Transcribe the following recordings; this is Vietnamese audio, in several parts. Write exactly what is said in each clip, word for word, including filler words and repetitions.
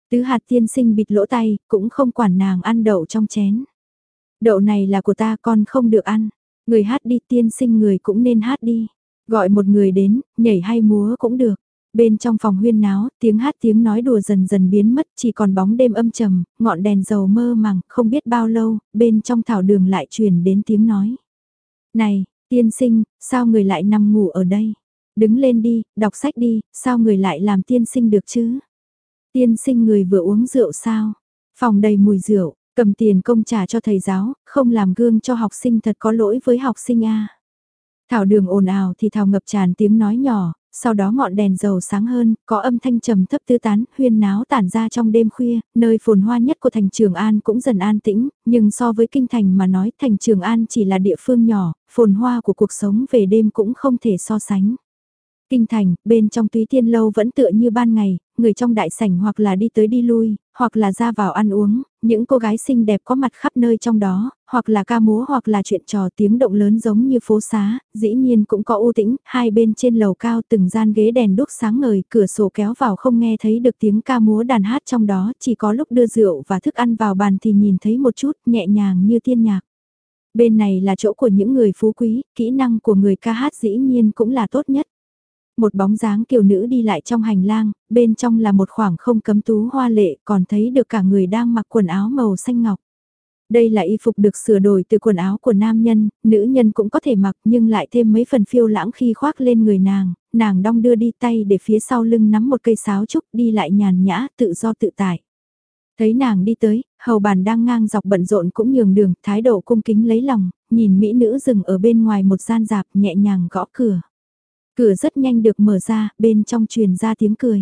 Tứ hạt tiên sinh bịt lỗ tay, cũng không quản nàng ăn đậu trong chén. Đậu này là của ta, con không được ăn. Người hát đi, tiên sinh người cũng nên hát đi. Gọi một người đến, nhảy hay múa cũng được. Bên trong phòng huyên náo, tiếng hát tiếng nói đùa dần dần biến mất, chỉ còn bóng đêm âm trầm, ngọn đèn dầu mơ màng, không biết bao lâu, bên trong thảo đường lại truyền đến tiếng nói. Này, tiên sinh, sao người lại nằm ngủ ở đây? Đứng lên đi, đọc sách đi, sao người lại làm tiên sinh được chứ? Tiên sinh người vừa uống rượu sao? Phòng đầy mùi rượu, cầm tiền công trả cho thầy giáo, không làm gương cho học sinh thật có lỗi với học sinh a. Thảo đường ồn ào thì thào ngập tràn tiếng nói nhỏ, sau đó ngọn đèn dầu sáng hơn, có âm thanh trầm thấp tứ tán, huyên náo tản ra trong đêm khuya, nơi phồn hoa nhất của thành Trường An cũng dần an tĩnh, nhưng so với kinh thành mà nói thành Trường An chỉ là địa phương nhỏ, phồn hoa của cuộc sống về đêm cũng không thể so sánh. Kinh thành, bên trong Túy Tiên lâu vẫn tựa như ban ngày, người trong đại sảnh hoặc là đi tới đi lui, hoặc là ra vào ăn uống, những cô gái xinh đẹp có mặt khắp nơi trong đó, hoặc là ca múa hoặc là chuyện trò tiếng động lớn giống như phố xá, dĩ nhiên cũng có u tĩnh, hai bên trên lầu cao từng gian ghế đèn đúc sáng ngời, cửa sổ kéo vào không nghe thấy được tiếng ca múa đàn hát trong đó, chỉ có lúc đưa rượu và thức ăn vào bàn thì nhìn thấy một chút nhẹ nhàng như tiên nhạc. Bên này là chỗ của những người phú quý, kỹ năng của người ca hát dĩ nhiên cũng là tốt nhất. Một bóng dáng kiều nữ đi lại trong hành lang, bên trong là một khoảng không cấm tú hoa lệ, còn thấy được cả người đang mặc quần áo màu xanh ngọc. Đây là y phục được sửa đổi từ quần áo của nam nhân, nữ nhân cũng có thể mặc nhưng lại thêm mấy phần phiêu lãng khi khoác lên người nàng, nàng đong đưa đi tay để phía sau lưng nắm một cây sáo trúc đi lại nhàn nhã, tự do tự tại. Thấy nàng đi tới, hầu bàn đang ngang dọc bận rộn cũng nhường đường, thái độ cung kính lấy lòng, nhìn mỹ nữ dừng ở bên ngoài một gian rạp nhẹ nhàng gõ cửa. Cửa rất nhanh được mở ra, bên trong truyền ra tiếng cười.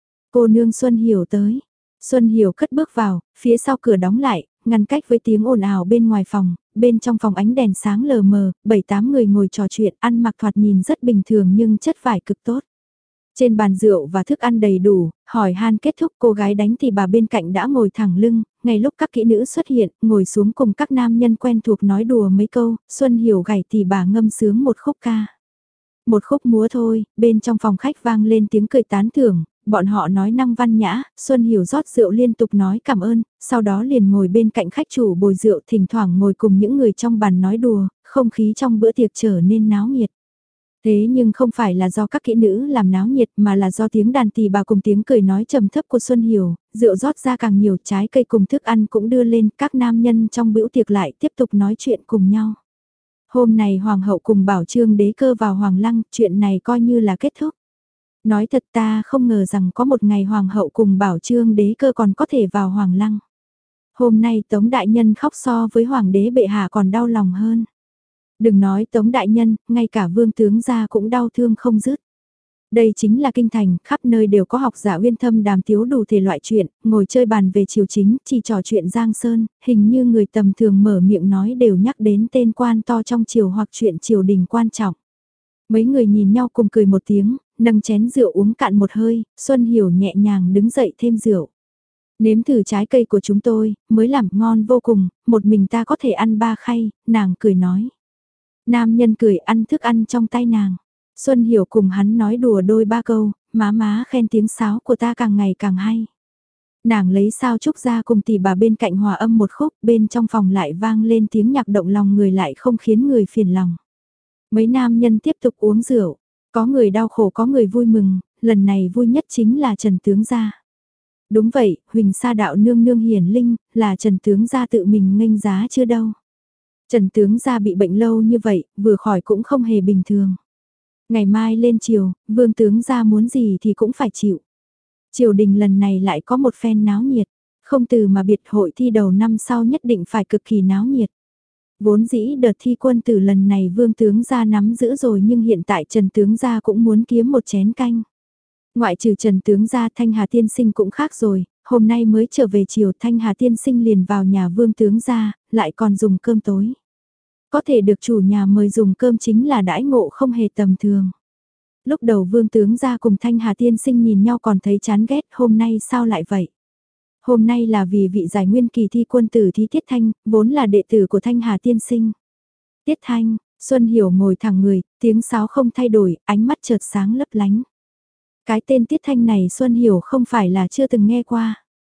Cô nương Xuân Hiểu tới. Xuân Hiểu cất bước vào, phía sau cửa đóng lại, ngăn cách với tiếng ồn ào bên ngoài phòng, bên trong phòng ánh đèn sáng lờ mờ, bảy tám người ngồi trò chuyện, ăn mặc thoạt nhìn rất bình thường nhưng chất vải cực tốt. Trên bàn rượu và thức ăn đầy đủ, hỏi han kết thúc cô gái đánh thì bà bên cạnh đã ngồi thẳng lưng, ngay lúc các kỹ nữ xuất hiện, ngồi xuống cùng các nam nhân quen thuộc nói đùa mấy câu, Xuân Hiểu gảy thì bà ngâm sướng một khúc ca. Một khúc múa thôi, bên trong phòng khách vang lên tiếng cười tán thưởng, bọn họ nói năng văn nhã, Xuân Hiểu rót rượu liên tục nói cảm ơn, sau đó liền ngồi bên cạnh khách chủ bồi rượu thỉnh thoảng ngồi cùng những người trong bàn nói đùa, không khí trong bữa tiệc trở nên náo nhiệt. Thế nhưng không phải là do các kỹ nữ làm náo nhiệt mà là do tiếng đàn tỳ bà cùng tiếng cười nói trầm thấp của Xuân Hiểu, rượu rót ra càng nhiều trái cây cùng thức ăn cũng đưa lên, các nam nhân trong bữa tiệc lại tiếp tục nói chuyện cùng nhau. Hôm này hoàng hậu cùng bảo trương đế cơ vào hoàng lăng, chuyện này coi như là kết thúc. Nói thật ta không ngờ rằng có một ngày hoàng hậu cùng bảo trương đế cơ còn có thể vào hoàng lăng. Hôm nay Tống Đại Nhân khóc so với hoàng đế bệ hạ còn đau lòng hơn. Đừng nói Tống Đại Nhân, ngay cả vương tướng gia cũng đau thương không dứt. Đây chính là kinh thành, khắp nơi đều có học giả uyên thâm đàm tiếu đủ thể loại chuyện, ngồi chơi bàn về triều chính, chỉ trò chuyện Giang Sơn, hình như người tầm thường mở miệng nói đều nhắc đến tên quan to trong triều hoặc chuyện triều đình quan trọng. Mấy người nhìn nhau cùng cười một tiếng, nâng chén rượu uống cạn một hơi, Xuân Hiểu nhẹ nhàng đứng dậy thêm rượu. Nếm thử trái cây của chúng tôi, mới làm ngon vô cùng, một mình ta có thể ăn ba khay, nàng cười nói. Nam nhân cười ăn thức ăn trong tay nàng. Xuân Hiểu cùng hắn nói đùa đôi ba câu, má má khen tiếng sáo của ta càng ngày càng hay. Nàng lấy sao trúc ra cùng tỷ bà bên cạnh hòa âm một khúc, bên trong phòng lại vang lên tiếng nhạc động lòng người lại không khiến người phiền lòng. Mấy nam nhân tiếp tục uống rượu, có người đau khổ có người vui mừng, lần này vui nhất chính là Trần Tướng Gia. Đúng vậy, Huỳnh Sa đạo nương nương hiển linh, là Trần Tướng Gia tự mình nghênh giá chưa đâu. Trần Tướng Gia bị bệnh lâu như vậy, vừa khỏi cũng không hề bình thường. Ngày mai lên triều, vương tướng gia muốn gì thì cũng phải chịu. Triều đình lần này lại có một phen náo nhiệt, không từ mà biệt hội thi đầu năm sau nhất định phải cực kỳ náo nhiệt. Vốn dĩ đợt thi quân tử lần này vương tướng gia nắm giữ rồi nhưng hiện tại Trần tướng gia cũng muốn kiếm một chén canh. Ngoại trừ Trần tướng gia Thanh Hà tiên sinh cũng khác rồi, hôm nay mới trở về chiều Thanh Hà tiên sinh liền vào nhà vương tướng gia, lại còn dùng cơm tối. Có thể được chủ nhà mời dùng cơm chính là đãi ngộ không hề tầm thường. Lúc đầu vương tướng gia cùng Thanh Hà tiên sinh nhìn nhau còn thấy chán ghét, hôm nay sao lại vậy? Hôm nay là vì vị giải nguyên kỳ thi quân tử thí Tiết Thanh, vốn là đệ tử của Thanh Hà tiên sinh. Tiết Thanh, Xuân Hiểu ngồi thẳng người, tiếng sáo không thay đổi, ánh mắt chợt sáng lấp lánh. Cái tên Tiết Thanh này Xuân Hiểu không phải là chưa từng nghe qua.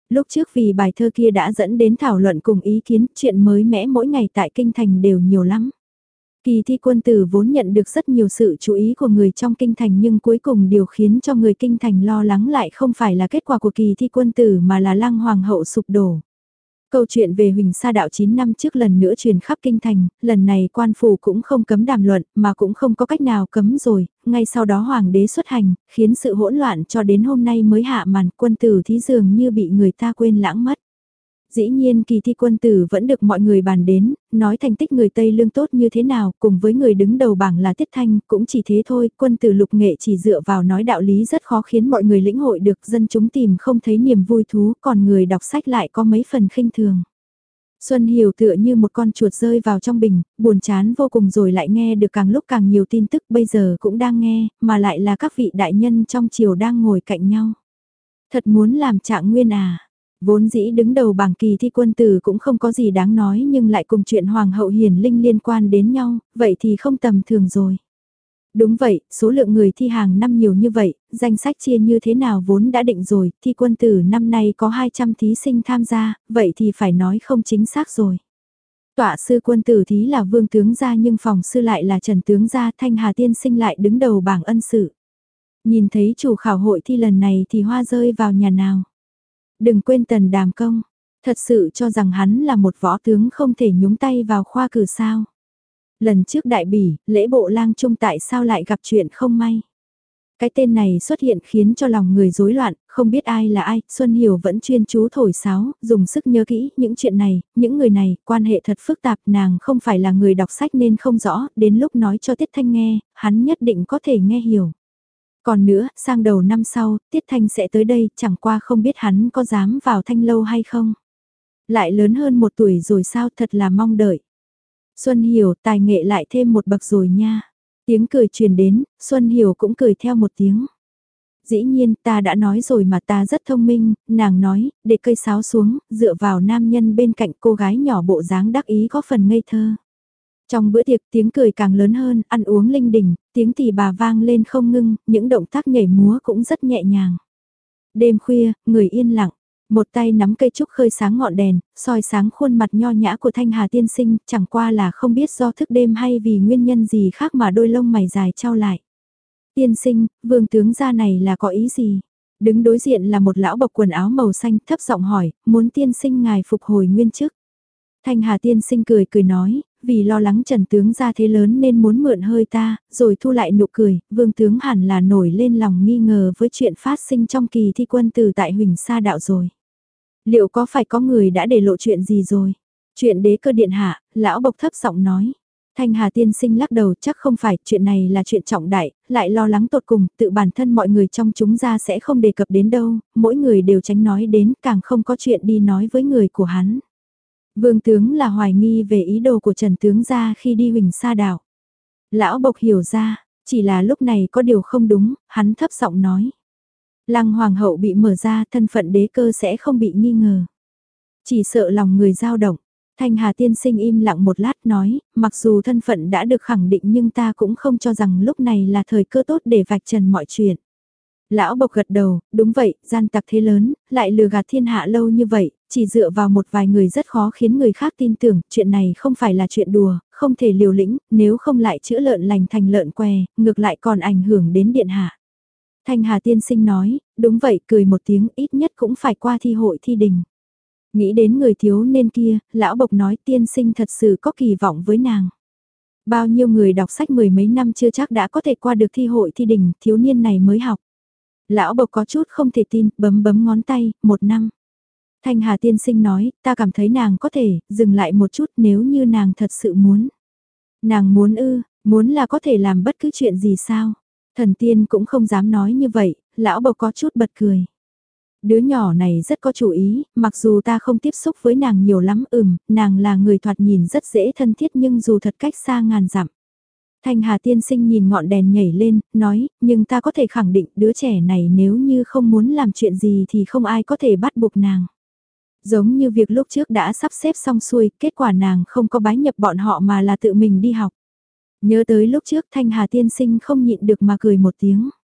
Lúc trước vì bài thơ kia đã dẫn đến thảo luận cùng ý kiến, chuyện mới mẻ mỗi ngày tại kinh thành đều nhiều lắm. Kỳ thi quân tử vốn nhận được rất nhiều sự chú ý của người trong kinh thành, nhưng cuối cùng điều khiến cho người kinh thành lo lắng lại không phải là kết quả của kỳ thi quân tử mà là Lăng Hoàng hậu sụp đổ. Câu chuyện về Huỳnh Sa Đạo chín năm trước lần nữa truyền khắp kinh thành, lần này quan phủ cũng không cấm đàm luận, mà cũng không có cách nào cấm rồi, ngay sau đó hoàng đế xuất hành, khiến sự hỗn loạn cho đến hôm nay mới hạ màn, quân tử thí dường như bị người ta quên lãng mất. Dĩ nhiên kỳ thi quân tử vẫn được mọi người bàn đến, nói thành tích người Tây Lương tốt như thế nào, cùng với người đứng đầu bảng là Tiết Thanh, cũng chỉ thế thôi, quân tử lục nghệ chỉ dựa vào nói đạo lý rất khó khiến mọi người lĩnh hội được, dân chúng tìm không thấy niềm vui thú, còn người đọc sách lại có mấy phần khinh thường. Xuân Hiểu tựa như một con chuột rơi vào trong bình, buồn chán vô cùng rồi lại nghe được càng lúc càng nhiều tin tức, bây giờ cũng đang nghe, mà lại là các vị đại nhân trong triều đang ngồi cạnh nhau. Thật muốn làm Trạng Nguyên à? Vốn dĩ đứng đầu bảng kỳ thi quân tử cũng không có gì đáng nói, nhưng lại cùng chuyện Hoàng hậu Hiền Linh liên quan đến nhau, vậy thì không tầm thường rồi. Đúng vậy, số lượng người thi hàng năm nhiều như vậy, danh sách chia như thế nào vốn đã định rồi, thi quân tử năm nay có hai trăm thí sinh tham gia, vậy thì phải nói không chính xác rồi. Tọa sư quân tử thí là Vương tướng gia nhưng phòng sư lại là Trần tướng gia, Thanh Hà tiên sinh lại đứng đầu bảng ân sự. Nhìn thấy chủ khảo hội thi lần này thì hoa rơi vào nhà nào. Đừng quên Tần Đàm Công, thật sự cho rằng hắn là một võ tướng không thể nhúng tay vào khoa cử sao. Lần trước đại bỉ, lễ bộ lang trung tại sao lại gặp chuyện không may. Cái tên này xuất hiện khiến cho lòng người rối loạn, không biết ai là ai, Xuân Hiểu vẫn chuyên chú thổi sáo, dùng sức nhớ kỹ những chuyện này, những người này, quan hệ thật phức tạp, nàng không phải là người đọc sách nên không rõ, đến lúc nói cho Tiết Thanh nghe, hắn nhất định có thể nghe hiểu. Còn nữa, sang đầu năm sau, Tiết Thanh sẽ tới đây, chẳng qua không biết hắn có dám vào Thanh lâu hay không. Lại lớn hơn một tuổi rồi sao, thật là mong đợi. Xuân Hiểu, tài nghệ lại thêm một bậc rồi nha. Tiếng cười truyền đến, Xuân Hiểu cũng cười theo một tiếng. Dĩ nhiên, ta đã nói rồi mà ta rất thông minh, nàng nói, để cây sáo xuống, dựa vào nam nhân bên cạnh cô gái nhỏ bộ dáng đắc ý có phần ngây thơ. Trong bữa tiệc tiếng cười càng lớn hơn, ăn uống linh đình, tiếng tỳ bà vang lên không ngưng, những động tác nhảy múa cũng rất nhẹ nhàng. Đêm khuya, người yên lặng, một tay nắm cây trúc khơi sáng ngọn đèn, soi sáng khuôn mặt nho nhã của Thanh Hà tiên sinh, chẳng qua là không biết do thức đêm hay vì nguyên nhân gì khác mà đôi lông mày dài trao lại. Tiên sinh, vương tướng gia này là có ý gì? Đứng đối diện là một lão bộc quần áo màu xanh thấp giọng hỏi, muốn tiên sinh ngài phục hồi nguyên chức. Thanh Hà tiên sinh cười cười nói, vì lo lắng Trần tướng gia thế lớn nên muốn mượn hơi ta, rồi thu lại nụ cười, vương tướng hẳn là nổi lên lòng nghi ngờ với chuyện phát sinh trong kỳ thi quân tử tại Huỳnh Sa Đạo rồi. Liệu có phải có người đã để lộ chuyện gì rồi? Chuyện đế cơ điện hạ, lão bộc thấp giọng nói. Thanh Hà tiên sinh lắc đầu, chắc không phải, chuyện này là chuyện trọng đại, lại lo lắng tột cùng, tự bản thân mọi người trong chúng ra sẽ không đề cập đến đâu, mỗi người đều tránh nói đến, càng không có chuyện đi nói với người của hắn. Vương tướng là hoài nghi về ý đồ của Trần tướng gia khi đi Huỳnh Sa Đảo. Lão bộc hiểu ra, chỉ là lúc này có điều không đúng, hắn thấp giọng nói. Lăng hoàng hậu bị mở ra, thân phận đế cơ sẽ không bị nghi ngờ. Chỉ sợ lòng người dao động. Thanh Hà tiên sinh im lặng một lát nói, mặc dù thân phận đã được khẳng định nhưng ta cũng không cho rằng lúc này là thời cơ tốt để vạch trần mọi chuyện. Lão bộc gật đầu, đúng vậy, gian tặc thế lớn, lại lừa gạt thiên hạ lâu như vậy, chỉ dựa vào một vài người rất khó khiến người khác tin tưởng, chuyện này không phải là chuyện đùa, không thể liều lĩnh, nếu không lại chữa lợn lành thành lợn què, ngược lại còn ảnh hưởng đến điện hạ. Thanh Hà tiên sinh nói, đúng vậy, cười một tiếng, ít nhất cũng phải qua thi hội thi đình. Nghĩ đến người thiếu nên kia, lão bộc nói tiên sinh thật sự có kỳ vọng với nàng. Bao nhiêu người đọc sách mười mấy năm chưa chắc đã có thể qua được thi hội thi đình, thiếu niên này mới học. Lão bộc có chút không thể tin, bấm bấm ngón tay, một năm. Thanh Hà tiên sinh nói, ta cảm thấy nàng có thể, dừng lại một chút nếu như nàng thật sự muốn. Nàng muốn ư, muốn là có thể làm bất cứ chuyện gì sao. Thần tiên cũng không dám nói như vậy, lão bộc có chút bật cười. Đứa nhỏ này rất có chủ ý, mặc dù ta không tiếp xúc với nàng nhiều lắm, ừm, nàng là người thoạt nhìn rất dễ thân thiết nhưng dù thật cách xa ngàn dặm. Thanh Hà tiên sinh nhìn ngọn đèn nhảy lên, nói, nhưng ta có thể khẳng định đứa trẻ này nếu như không muốn làm chuyện gì thì không ai có thể bắt buộc nàng. Giống như việc lúc trước đã sắp xếp xong xuôi, kết quả nàng không có bái nhập bọn họ mà là tự mình đi học. Nhớ tới lúc trước Thanh Hà tiên sinh không nhịn được mà cười một tiếng.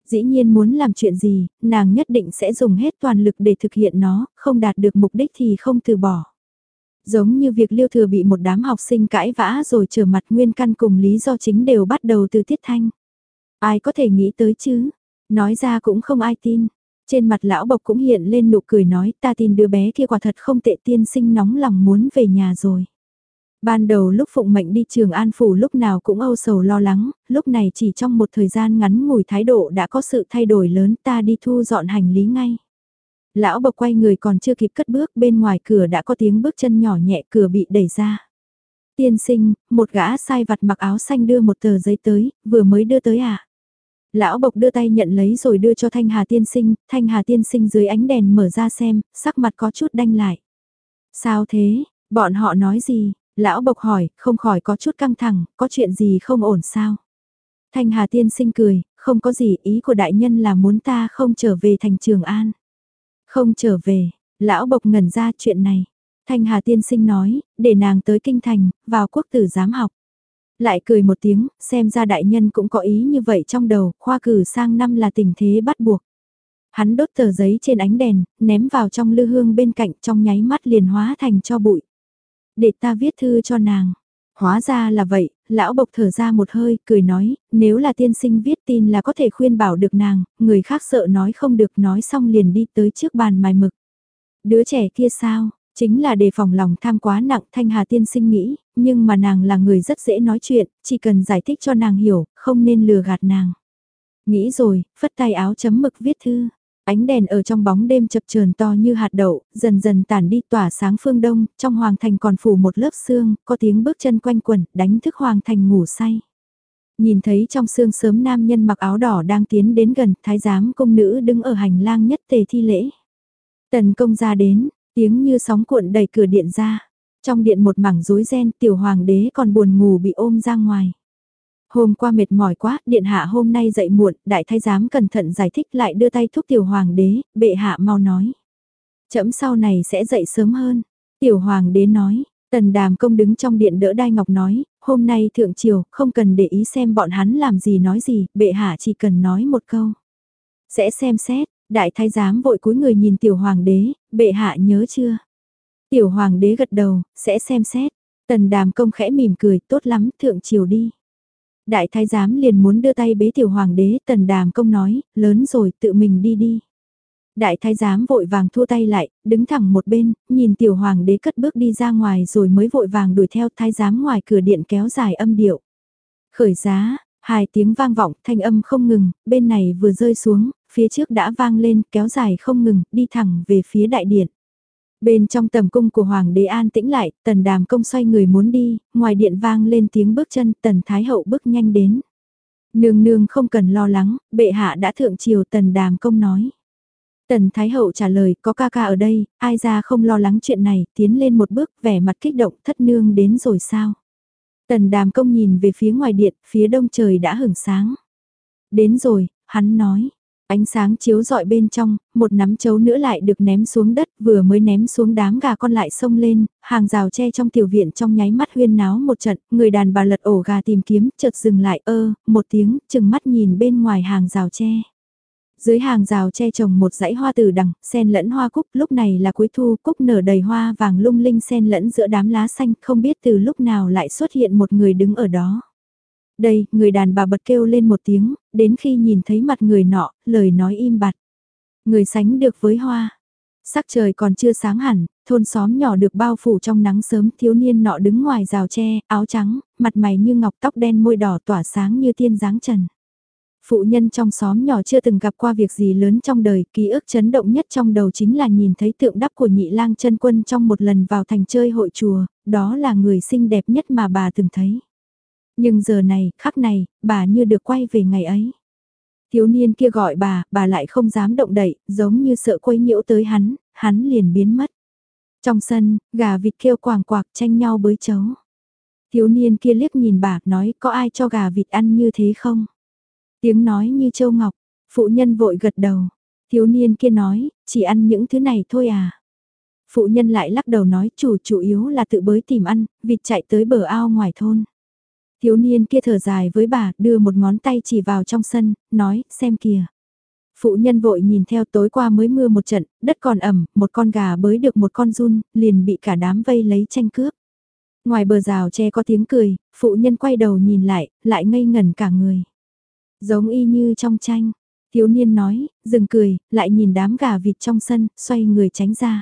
Dĩ nhiên muốn làm chuyện gì, nàng nhất định sẽ dùng hết toàn lực để thực hiện nó, không đạt được mục đích thì không từ bỏ. Giống như việc Liêu Thừa bị một đám học sinh cãi vã rồi trở mặt nguyên căn cùng lý do chính đều bắt đầu từ Tiết Thanh. Ai có thể nghĩ tới chứ? Nói ra cũng không ai tin. Trên mặt lão Bộc cũng hiện lên nụ cười nói ta tin đứa bé kia quả thật không tệ, tiên sinh nóng lòng muốn về nhà rồi. Ban đầu lúc Phụng mệnh đi Trường An Phủ lúc nào cũng âu sầu lo lắng, lúc này chỉ trong một thời gian ngắn ngủi thái độ đã có sự thay đổi lớn, ta đi thu dọn hành lý ngay. Lão Bộc quay người còn chưa kịp cất bước, bên ngoài cửa đã có tiếng bước chân nhỏ nhẹ, cửa bị đẩy ra. Tiên sinh, một gã sai vặt mặc áo xanh đưa một tờ giấy tới, vừa mới đưa tới à? Lão Bộc đưa tay nhận lấy rồi đưa cho Thanh Hà tiên sinh, Thanh Hà tiên sinh dưới ánh đèn mở ra xem, sắc mặt có chút đanh lại. Sao thế, bọn họ nói gì? Lão Bộc hỏi, không khỏi có chút căng thẳng, có chuyện gì không ổn sao? Thanh Hà tiên sinh cười, không có gì, ý của đại nhân là muốn ta không trở về thành Trường An. Không trở về, lão Bộc ngẩn ra chuyện này. Thanh Hà tiên sinh nói, để nàng tới kinh thành, vào quốc tử giám học. Lại cười một tiếng, xem ra đại nhân cũng có ý như vậy trong đầu, khoa cử sang năm là tình thế bắt buộc. Hắn đốt tờ giấy trên ánh đèn, ném vào trong lư hương bên cạnh, trong nháy mắt liền hóa thành cho bụi. Để ta viết thư cho nàng. Hóa ra là vậy, lão Bộc thở ra một hơi, cười nói, nếu là tiên sinh viết tin là có thể khuyên bảo được nàng, người khác sợ nói không được, nói xong liền đi tới trước bàn mài mực. Đứa trẻ kia sao, chính là đề phòng lòng tham quá nặng, Thanh Hà tiên sinh nghĩ, nhưng mà nàng là người rất dễ nói chuyện, chỉ cần giải thích cho nàng hiểu, không nên lừa gạt nàng. Nghĩ rồi, phất tay áo chấm mực viết thư. Ánh đèn ở trong bóng đêm chập chờn to như hạt đậu, dần dần tản đi tỏa sáng phương đông, trong hoàng thành còn phủ một lớp sương, có tiếng bước chân quanh quẩn, đánh thức hoàng thành ngủ say. Nhìn thấy trong sương sớm nam nhân mặc áo đỏ đang tiến đến gần, thái giám công nữ đứng ở hành lang nhất tề thi lễ. Tần công ra đến, tiếng như sóng cuộn đẩy cửa điện ra. Trong điện một mảng rối ren, tiểu hoàng đế còn buồn ngủ bị ôm ra ngoài. Hôm qua mệt mỏi quá, điện hạ hôm nay dậy muộn, đại thái giám cẩn thận giải thích lại đưa tay thúc tiểu hoàng đế, bệ hạ mau nói. Trẫm sau này sẽ dậy sớm hơn. Tiểu hoàng đế nói, tần đàm công đứng trong điện đỡ đai ngọc nói, hôm nay thượng triều, không cần để ý xem bọn hắn làm gì nói gì, bệ hạ chỉ cần nói một câu. Sẽ xem xét, đại thái giám vội cúi người nhìn tiểu hoàng đế, bệ hạ nhớ chưa? Tiểu hoàng đế gật đầu, sẽ xem xét. Tần đàm công khẽ mỉm cười, tốt lắm, thượng triều đi. Đại thái giám liền muốn đưa tay bế tiểu hoàng đế, tần đàm công nói, lớn rồi, tự mình đi đi. Đại thái giám vội vàng thua tay lại, đứng thẳng một bên, nhìn tiểu hoàng đế cất bước đi ra ngoài rồi mới vội vàng đuổi theo thái giám ngoài cửa điện kéo dài âm điệu. Khởi giá, hai tiếng vang vọng, thanh âm không ngừng, bên này vừa rơi xuống, phía trước đã vang lên, kéo dài không ngừng, đi thẳng về phía đại điện. Bên trong tầm cung của Hoàng đế an tĩnh lại, tần đàm công xoay người muốn đi, ngoài điện vang lên tiếng bước chân, tần thái hậu bước nhanh đến. Nương nương không cần lo lắng, bệ hạ đã thượng triều, tần đàm công nói. Tần thái hậu trả lời, có ca ca ở đây, ai ra không lo lắng chuyện này, tiến lên một bước, vẻ mặt kích động, thất nương đến rồi sao? Tần đàm công nhìn về phía ngoài điện, phía đông trời đã hửng sáng. Đến rồi, hắn nói. Ánh sáng chiếu rọi bên trong, một nắm chấu nữa lại được ném xuống đất, vừa mới ném xuống đám gà con lại xông lên, hàng rào tre trong tiểu viện trong nháy mắt huyên náo một trận, người đàn bà lật ổ gà tìm kiếm, chợt dừng lại ơ, một tiếng, chừng mắt nhìn bên ngoài hàng rào tre. Dưới hàng rào tre trồng một dãy hoa tử đằng, sen lẫn hoa cúc, lúc này là cuối thu, cúc nở đầy hoa vàng lung linh sen lẫn giữa đám lá xanh, không biết từ lúc nào lại xuất hiện một người đứng ở đó. Đây, người đàn bà bật kêu lên một tiếng, đến khi nhìn thấy mặt người nọ, lời nói im bặt. Người sánh được với hoa. Sắc trời còn chưa sáng hẳn, thôn xóm nhỏ được bao phủ trong nắng sớm, thiếu niên nọ đứng ngoài rào tre, áo trắng, mặt mày như ngọc, tóc đen môi đỏ tỏa sáng như tiên dáng trần. Phụ nhân trong xóm nhỏ chưa từng gặp qua việc gì lớn trong đời, ký ức chấn động nhất trong đầu chính là nhìn thấy tượng đắp của nhị lang chân quân trong một lần vào thành chơi hội chùa, đó là người xinh đẹp nhất mà bà từng thấy. Nhưng giờ này, khắc này, bà như được quay về ngày ấy. Thiếu niên kia gọi bà, bà lại không dám động đậy, giống như sợ quấy nhiễu tới hắn, hắn liền biến mất. Trong sân, gà vịt kêu quàng quạc tranh nhau bới chấu. Thiếu niên kia liếc nhìn bà, nói có ai cho gà vịt ăn như thế không? Tiếng nói như châu ngọc, phụ nhân vội gật đầu. Thiếu niên kia nói, chỉ ăn những thứ này thôi à? Phụ nhân lại lắc đầu nói chủ chủ yếu là tự bới tìm ăn, vịt chạy tới bờ ao ngoài thôn. Thiếu niên kia thở dài với bà, đưa một ngón tay chỉ vào trong sân, nói, xem kìa, Phụ nhân vội nhìn theo, tối qua mới mưa một trận, đất còn ẩm, một con gà bới được một con giun, liền bị cả đám vây lấy tranh cướp. Ngoài bờ rào tre có tiếng cười, phụ nhân quay đầu nhìn lại, lại ngây ngẩn cả người. Giống y như trong tranh, thiếu niên nói, dừng cười, lại nhìn đám gà vịt trong sân, xoay người tránh ra.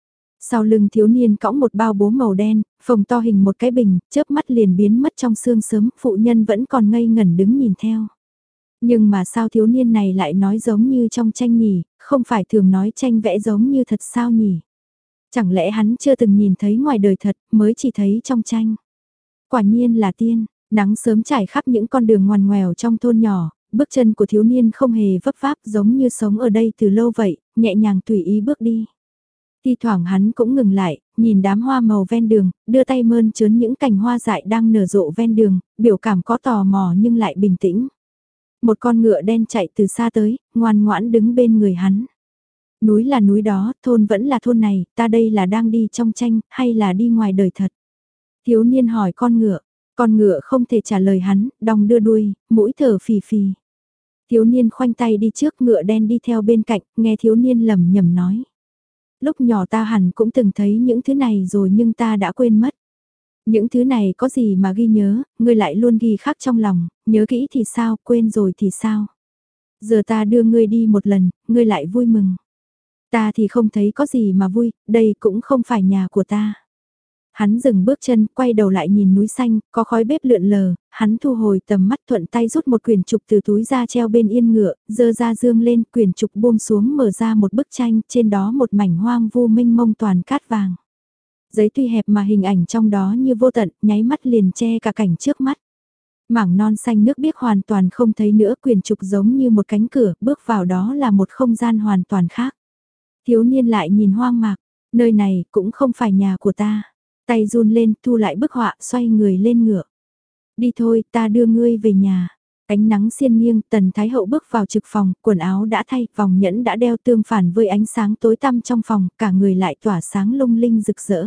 Sau lưng thiếu niên cõng một bao bố màu đen, phồng to hình một cái bình, chớp mắt liền biến mất trong sương sớm, phụ nhân vẫn còn ngây ngẩn đứng nhìn theo. Nhưng mà sao thiếu niên này lại nói giống như trong tranh nhỉ, không phải thường nói tranh vẽ giống như thật sao nhỉ? Chẳng lẽ hắn chưa từng nhìn thấy ngoài đời thật, mới chỉ thấy trong tranh? Quả nhiên là tiên, nắng sớm trải khắp những con đường ngoằn ngoèo trong thôn nhỏ, bước chân của thiếu niên không hề vấp váp giống như sống ở đây từ lâu vậy, nhẹ nhàng tùy ý bước đi. Thi thoảng hắn cũng ngừng lại, nhìn đám hoa màu ven đường, đưa tay mơn trớn những cành hoa dại đang nở rộ ven đường, biểu cảm có tò mò nhưng lại bình tĩnh. Một con ngựa đen chạy từ xa tới, ngoan ngoãn đứng bên người hắn. Núi là núi đó, thôn vẫn là thôn này, ta đây là đang đi trong tranh, hay là đi ngoài đời thật? Thiếu niên hỏi con ngựa, con ngựa không thể trả lời hắn, đong đưa đuôi, mũi thở phì phì. Thiếu niên khoanh tay đi trước, ngựa đen đi theo bên cạnh, nghe thiếu niên lẩm nhẩm nói. Lúc nhỏ ta hẳn cũng từng thấy những thứ này rồi nhưng ta đã quên mất. Những thứ này có gì mà ghi nhớ, ngươi lại luôn ghi khắc trong lòng, nhớ kỹ thì sao, quên rồi thì sao. Giờ ta đưa ngươi đi một lần, ngươi lại vui mừng. Ta thì không thấy có gì mà vui, đây cũng không phải nhà của ta. Hắn dừng bước chân, quay đầu lại nhìn núi xanh, có khói bếp lượn lờ, hắn thu hồi tầm mắt thuận tay rút một quyển trục từ túi ra treo bên yên ngựa, dơ ra dương lên, quyển trục buông xuống mở ra một bức tranh, trên đó một mảnh hoang vu mênh mông toàn cát vàng. Giấy tuy hẹp mà hình ảnh trong đó như vô tận, nháy mắt liền che cả cảnh trước mắt. Mảng non xanh nước biếc hoàn toàn không thấy nữa, quyển trục giống như một cánh cửa, bước vào đó là một không gian hoàn toàn khác. Thiếu niên lại nhìn hoang mạc, nơi này cũng không phải nhà của ta. Tay run lên, thu lại bức họa, xoay người lên ngựa. Đi thôi, ta đưa ngươi về nhà. Ánh nắng xiên nghiêng, Tần Thái Hậu bước vào trực phòng, quần áo đã thay, vòng nhẫn đã đeo tương phản với ánh sáng tối tăm trong phòng, cả người lại tỏa sáng lung linh rực rỡ.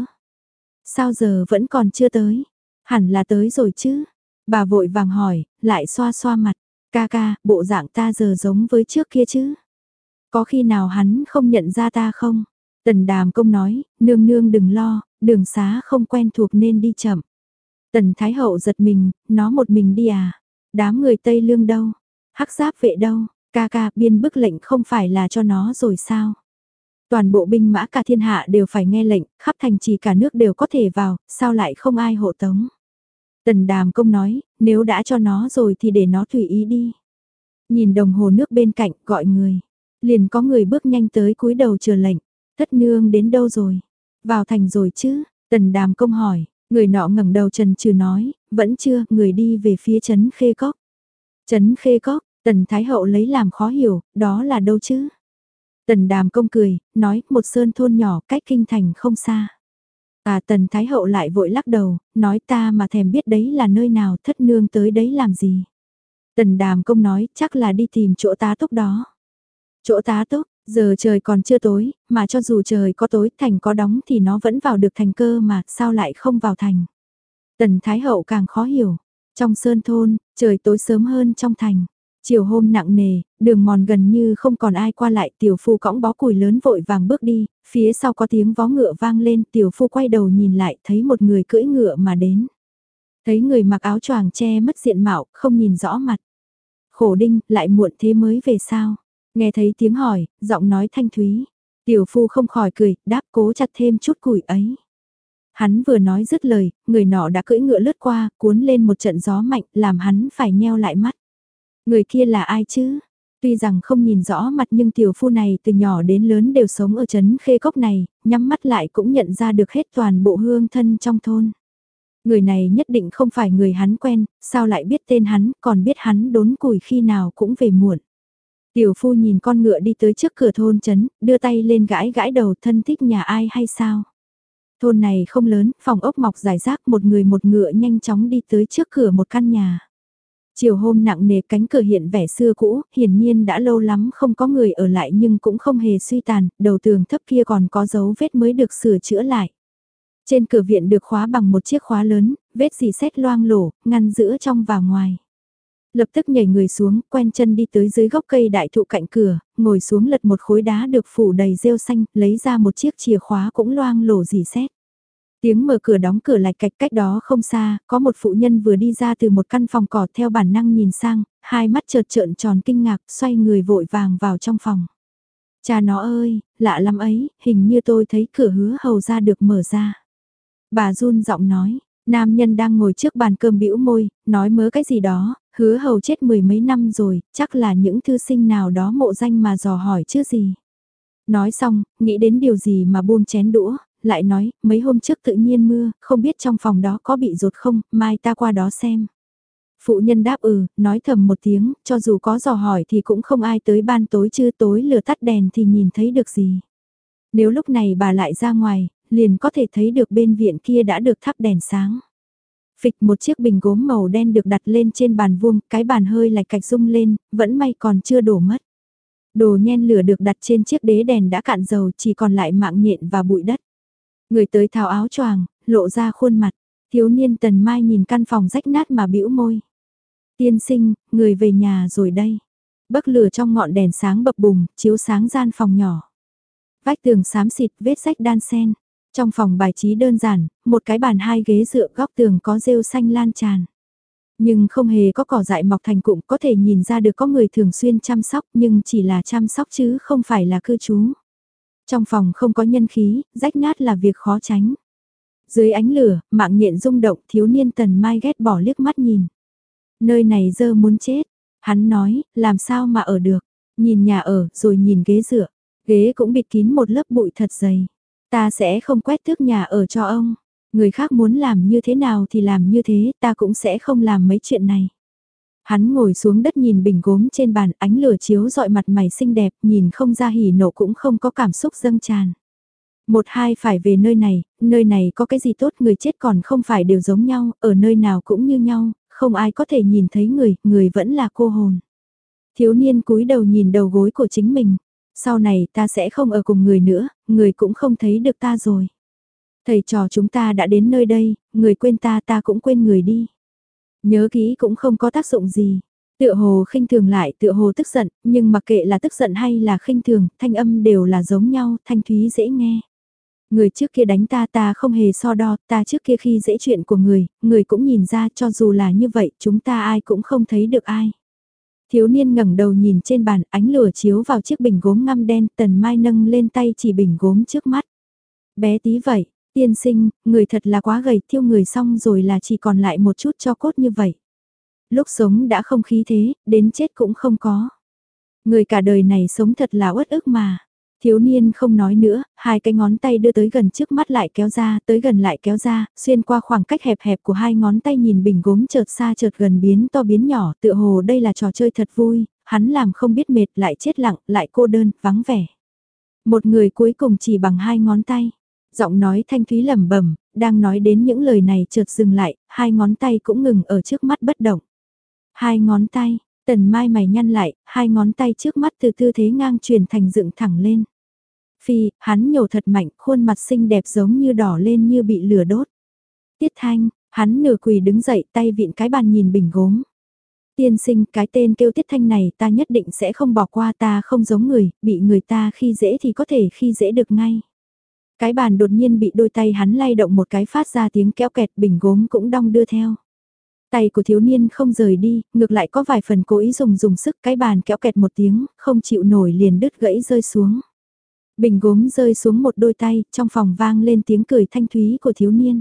Sao giờ vẫn còn chưa tới? Hẳn là tới rồi chứ? Bà vội vàng hỏi, lại xoa xoa mặt. Ca ca, bộ dạng ta giờ giống với trước kia chứ? Có khi nào hắn không nhận ra ta không? Tần Đàm Công nói, nương nương đừng lo, đường xá không quen thuộc nên đi chậm. Tần Thái Hậu giật mình, nó một mình đi à? Đám người Tây Lương đâu? Hắc Giáp vệ đâu? Ca ca, biên bức lệnh không phải là cho nó rồi sao? Toàn bộ binh mã cả thiên hạ đều phải nghe lệnh, khắp thành trì cả nước đều có thể vào, sao lại không ai hộ tống? Tần Đàm Công nói, nếu đã cho nó rồi thì để nó tùy ý đi. Nhìn đồng hồ nước bên cạnh, gọi người. Liền có người bước nhanh tới cúi đầu chờ lệnh. Thất nương đến đâu rồi? Vào thành rồi chứ? Tần Đàm Công hỏi. Người nọ ngẩng đầu trần trừ nói, vẫn chưa, người đi về phía trấn Khê Cốc. Trấn Khê Cốc, Tần Thái Hậu lấy làm khó hiểu, đó là đâu chứ? Tần Đàm Công cười, nói, một sơn thôn nhỏ cách kinh thành không xa. À, Tần Thái Hậu lại vội lắc đầu, nói ta mà thèm biết đấy là nơi nào, thất nương tới đấy làm gì. Tần Đàm Công nói, chắc là đi tìm chỗ tá túc đó. Chỗ tá túc, giờ trời còn chưa tối, mà cho dù trời có tối, thành có đóng thì nó vẫn vào được thành cơ mà, sao lại không vào thành. Tần Thái Hậu càng khó hiểu. Trong sơn thôn, trời tối sớm hơn trong thành. Chiều hôm nặng nề, đường mòn gần như không còn ai qua lại, tiểu phu cõng bó củi lớn vội vàng bước đi, phía sau có tiếng vó ngựa vang lên, tiểu phu quay đầu nhìn lại, thấy một người cưỡi ngựa mà đến. Thấy người mặc áo choàng che mất diện mạo, không nhìn rõ mặt. Khổ đinh, lại muộn thế mới về sao? Nghe thấy tiếng hỏi, giọng nói thanh thúy. Tiểu phu không khỏi cười, đáp cố chặt thêm chút củi ấy. Hắn vừa nói dứt lời, người nọ đã cưỡi ngựa lướt qua, cuốn lên một trận gió mạnh, làm hắn phải nheo lại mắt. Người kia là ai chứ? Tuy rằng không nhìn rõ mặt nhưng tiểu phu này từ nhỏ đến lớn đều sống ở trấn Khê Cốc này, nhắm mắt lại cũng nhận ra được hết toàn bộ hương thân trong thôn. Người này nhất định không phải người hắn quen, sao lại biết tên hắn, còn biết hắn đốn củi khi nào cũng về muộn. Tiểu phu nhìn con ngựa đi tới trước cửa thôn trấn, đưa tay lên gãi gãi đầu, thân thích nhà ai hay sao? Thôn này không lớn, phòng ốc mọc rải rác, một người một ngựa nhanh chóng đi tới trước cửa một căn nhà. Chiều hôm nặng nề, cánh cửa hiện vẻ xưa cũ, hiển nhiên đã lâu lắm không có người ở lại nhưng cũng không hề suy tàn, đầu tường thấp kia còn có dấu vết mới được sửa chữa lại. Trên cửa viện được khóa bằng một chiếc khóa lớn, vết dì xét loang lổ, ngăn giữa trong và ngoài. Lập tức nhảy người xuống, quen chân đi tới dưới gốc cây đại thụ cạnh cửa, ngồi xuống lật một khối đá được phủ đầy rêu xanh, lấy ra một chiếc chìa khóa cũng loang lổ rỉ sét. Tiếng mở cửa đóng cửa lạch cạch, cách đó không xa, có một phụ nhân vừa đi ra từ một căn phòng cỏ, theo bản năng nhìn sang, hai mắt chợt trợn tròn kinh ngạc, xoay người vội vàng vào trong phòng. Cha nó ơi, lạ lắm ấy, hình như tôi thấy cửa hứa hầu ra được mở ra. Bà run giọng nói, nam nhân đang ngồi trước bàn cơm bĩu môi, nói mớ cái gì đó, hứa hầu chết mười mấy năm rồi, chắc là những thư sinh nào đó mộ danh mà dò hỏi chứ gì. Nói xong, nghĩ đến điều gì mà buông chén đũa, lại nói, mấy hôm trước tự nhiên mưa, không biết trong phòng đó có bị rột không, mai ta qua đó xem. Phụ nhân đáp ừ, nói thầm một tiếng, cho dù có dò hỏi thì cũng không ai tới ban tối, chứ tối lửa tắt đèn thì nhìn thấy được gì. Nếu lúc này bà lại ra ngoài, liền có thể thấy được bên viện kia đã được thắp đèn sáng. Phịch, một chiếc bình gốm màu đen được đặt lên trên bàn vuông, cái bàn hơi lạch cạch rung lên, vẫn may còn chưa đổ mất. Đồ nhen lửa được đặt trên chiếc đế đèn đã cạn dầu, chỉ còn lại mạng nhện và bụi đất. Người tới tháo áo choàng, lộ ra khuôn mặt, thiếu niên Tần Mai nhìn căn phòng rách nát mà bĩu môi. Tiên sinh, người về nhà rồi đây. Bấc lửa trong ngọn đèn sáng bập bùng, chiếu sáng gian phòng nhỏ. Vách tường xám xịt, vết rách đan xen. Trong phòng bài trí đơn giản, một cái bàn hai ghế dựa, góc tường có rêu xanh lan tràn. Nhưng không hề có cỏ dại mọc thành cụm, có thể nhìn ra được có người thường xuyên chăm sóc, nhưng chỉ là chăm sóc chứ không phải là cư trú. Trong phòng không có nhân khí, rách nát là việc khó tránh. Dưới ánh lửa, mạng nhện rung động, thiếu niên Tần Mai ghét bỏ liếc mắt nhìn. Nơi này dơ muốn chết. Hắn nói, làm sao mà ở được. Nhìn nhà ở, rồi nhìn ghế dựa. Ghế cũng bịt kín một lớp bụi thật dày. Ta sẽ không quét tước nhà ở cho ông. Người khác muốn làm như thế nào thì làm như thế, ta cũng sẽ không làm mấy chuyện này. Hắn ngồi xuống đất nhìn bình gốm trên bàn, ánh lửa chiếu dọi mặt mày xinh đẹp, nhìn không ra hỉ nộ cũng không có cảm xúc dâng tràn. Một hai phải về nơi này, nơi này có cái gì tốt, người chết còn không phải đều giống nhau, ở nơi nào cũng như nhau, không ai có thể nhìn thấy người, người vẫn là cô hồn. Thiếu niên cúi đầu nhìn đầu gối của chính mình, sau này ta sẽ không ở cùng người nữa, người cũng không thấy được ta rồi. Thầy trò chúng ta đã đến nơi đây, người quên ta ta cũng quên người đi. Nhớ kỹ cũng không có tác dụng gì. Tựa hồ khinh thường lại tựa hồ tức giận, nhưng mặc kệ là tức giận hay là khinh thường, thanh âm đều là giống nhau, thanh thúy dễ nghe. Người trước kia đánh ta ta không hề so đo, ta trước kia khi dễ chuyện của người, người cũng nhìn ra cho dù là như vậy chúng ta ai cũng không thấy được ai. Thiếu niên ngẩng đầu nhìn trên bàn, ánh lửa chiếu vào chiếc bình gốm ngăm đen, Tần Mai nâng lên tay chỉ bình gốm trước mắt. Bé tí vậy, tiên sinh, người thật là quá gầy, thiêu người xong rồi là chỉ còn lại một chút cho cốt như vậy. Lúc sống đã không khí thế, đến chết cũng không có. Người cả đời này sống thật là uất ức mà. Thiếu niên không nói nữa, hai cái ngón tay đưa tới gần trước mắt lại kéo ra, tới gần lại kéo ra, xuyên qua khoảng cách hẹp hẹp của hai ngón tay nhìn bình gốm chợt xa chợt gần biến to biến nhỏ, tựa hồ đây là trò chơi thật vui, hắn làm không biết mệt lại chết lặng, lại cô đơn, vắng vẻ. Một người cuối cùng chỉ bằng hai ngón tay, giọng nói thanh thúy lẩm bẩm, đang nói đến những lời này chợt dừng lại, hai ngón tay cũng ngừng ở trước mắt bất động. Hai ngón tay, Tần Mai mày nhăn lại, hai ngón tay trước mắt từ tư thế ngang chuyển thành dựng thẳng lên. Phi, hắn nhổ thật mạnh, khuôn mặt xinh đẹp giống như đỏ lên như bị lửa đốt. Tiết Thanh, hắn nửa quỳ đứng dậy tay vịn cái bàn nhìn bình gốm. Tiên sinh, cái tên kêu Tiết Thanh này ta nhất định sẽ không bỏ qua, ta không giống người, bị người ta khi dễ thì có thể khi dễ được ngay. Cái bàn đột nhiên bị đôi tay hắn lay động một cái phát ra tiếng kéo kẹt, bình gốm cũng đong đưa theo. Tay của thiếu niên không rời đi, ngược lại có vài phần cố ý dùng dùng sức, cái bàn kéo kẹt một tiếng, không chịu nổi liền đứt gãy rơi xuống. Bình gốm rơi xuống một đôi tay, trong phòng vang lên tiếng cười thanh thúy của thiếu niên.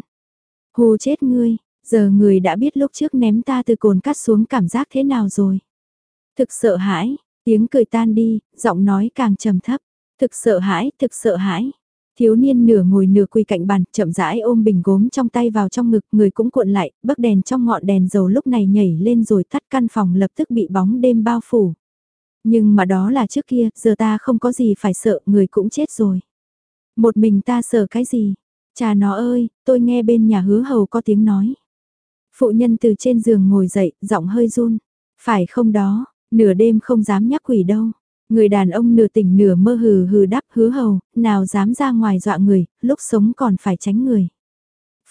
Hù chết ngươi, giờ người đã biết lúc trước ném ta từ cồn cát xuống cảm giác thế nào rồi. Thực sợ hãi, tiếng cười tan đi, giọng nói càng trầm thấp. Thực sợ hãi, thực sợ hãi. Thiếu niên nửa ngồi nửa quỳ cạnh bàn, chậm rãi ôm bình gốm trong tay vào trong ngực, người cũng cuộn lại, bấc đèn trong ngọn đèn dầu lúc này nhảy lên rồi tắt, căn phòng lập tức bị bóng đêm bao phủ. Nhưng mà đó là trước kia, giờ ta không có gì phải sợ, người cũng chết rồi. Một mình ta sợ cái gì? Cha nó ơi, tôi nghe bên nhà hứa hầu có tiếng nói. Phụ nhân từ trên giường ngồi dậy, giọng hơi run. Phải không đó, nửa đêm không dám nhắc quỷ đâu. Người đàn ông nửa tỉnh nửa mơ hừ hừ đáp hứa hầu, nào dám ra ngoài dọa người, lúc sống còn phải tránh người.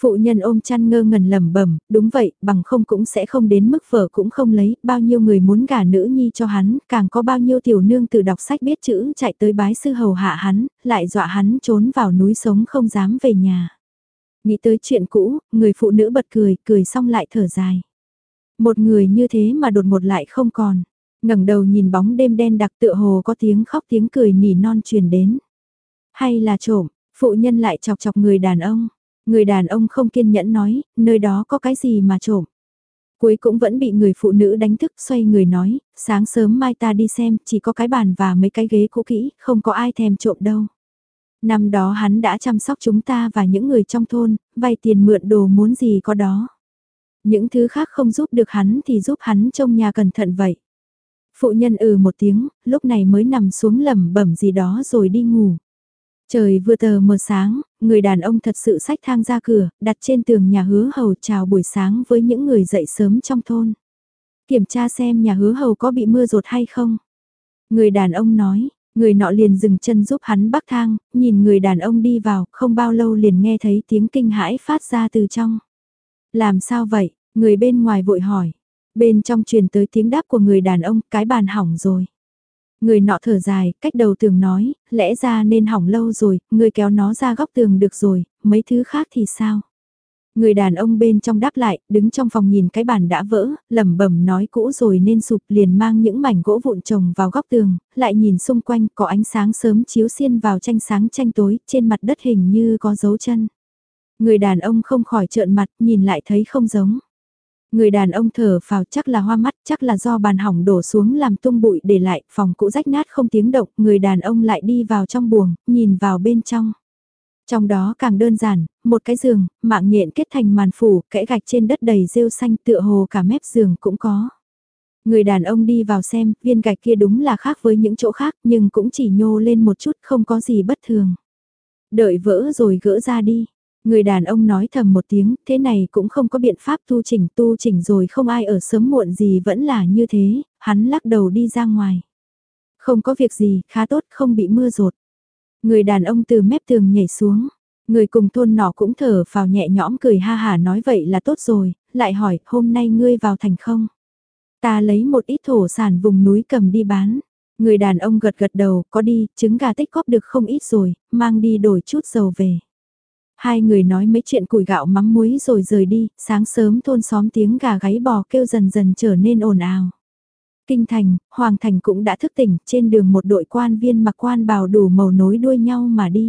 Phụ nhân ôm chăn ngơ ngẩn lẩm bẩm, đúng vậy, bằng không cũng sẽ không đến mức vợ cũng không lấy, bao nhiêu người muốn gả nữ nhi cho hắn, càng có bao nhiêu tiểu nương tự đọc sách biết chữ chạy tới bái sư hầu hạ hắn, lại dọa hắn trốn vào núi sống không dám về nhà. Nghĩ tới chuyện cũ, người phụ nữ bật cười, cười xong lại thở dài. Một người như thế mà đột một lại không còn, ngẩng đầu nhìn bóng đêm đen đặc tựa hồ có tiếng khóc tiếng cười nỉ non truyền đến. Hay là trộm, phụ nhân lại chọc chọc người đàn ông. Người đàn ông không kiên nhẫn nói, nơi đó có cái gì mà trộm. Cuối cũng vẫn bị người phụ nữ đánh thức xoay người nói, sáng sớm mai ta đi xem, chỉ có cái bàn và mấy cái ghế cũ kỹ, không có ai thèm trộm đâu. Năm đó hắn đã chăm sóc chúng ta và những người trong thôn, vay tiền mượn đồ muốn gì có đó. Những thứ khác không giúp được hắn thì giúp hắn trông nhà cẩn thận vậy. Phụ nhân ừ một tiếng, lúc này mới nằm xuống lẩm bẩm gì đó rồi đi ngủ. Trời vừa tờ mờ sáng, người đàn ông thật sự xách thang ra cửa, đặt trên tường nhà hứa hầu chào buổi sáng với những người dậy sớm trong thôn. Kiểm tra xem nhà hứa hầu có bị mưa rột hay không. Người đàn ông nói, người nọ liền dừng chân giúp hắn bắc thang, nhìn người đàn ông đi vào, không bao lâu liền nghe thấy tiếng kinh hãi phát ra từ trong. Làm sao vậy? Người bên ngoài vội hỏi. Bên trong truyền tới tiếng đáp của người đàn ông, cái bàn hỏng rồi. Người nọ thở dài, cách đầu tường nói, lẽ ra nên hỏng lâu rồi, người kéo nó ra góc tường được rồi, mấy thứ khác thì sao? Người đàn ông bên trong đáp lại, đứng trong phòng nhìn cái bàn đã vỡ, lẩm bẩm nói cũ rồi nên sụp liền mang những mảnh gỗ vụn trồng vào góc tường, lại nhìn xung quanh có ánh sáng sớm chiếu xiên vào tranh sáng tranh tối, trên mặt đất hình như có dấu chân. Người đàn ông không khỏi trợn mặt, nhìn lại thấy không giống. Người đàn ông thở phào chắc là hoa mắt, chắc là do bàn hỏng đổ xuống làm tung bụi để lại, phòng cũ rách nát không tiếng động, người đàn ông lại đi vào trong buồng, nhìn vào bên trong. Trong đó càng đơn giản, một cái giường, mạng nhện kết thành màn phủ, kẽ gạch trên đất đầy rêu xanh tựa hồ cả mép giường cũng có. Người đàn ông đi vào xem, viên gạch kia đúng là khác với những chỗ khác nhưng cũng chỉ nhô lên một chút không có gì bất thường. Đợi vỡ rồi gỡ ra đi. Người đàn ông nói thầm một tiếng, thế này cũng không có biện pháp tu chỉnh, tu chỉnh rồi không ai ở sớm muộn gì vẫn là như thế, hắn lắc đầu đi ra ngoài. Không có việc gì, khá tốt, không bị mưa rột. Người đàn ông từ mép tường nhảy xuống, người cùng thôn nọ cũng thở phào nhẹ nhõm cười ha hả nói vậy là tốt rồi, lại hỏi, hôm nay ngươi vào thành không? Ta lấy một ít thổ sản vùng núi cầm đi bán. Người đàn ông gật gật đầu, có đi, trứng gà tích góp được không ít rồi, mang đi đổi chút dầu về. Hai người nói mấy chuyện củi gạo mắm muối rồi rời đi, sáng sớm thôn xóm tiếng gà gáy bò kêu dần dần trở nên ồn ào. Kinh thành, Hoàng thành cũng đã thức tỉnh, trên đường một đội quan viên mặc quan bào đủ màu nối đuôi nhau mà đi.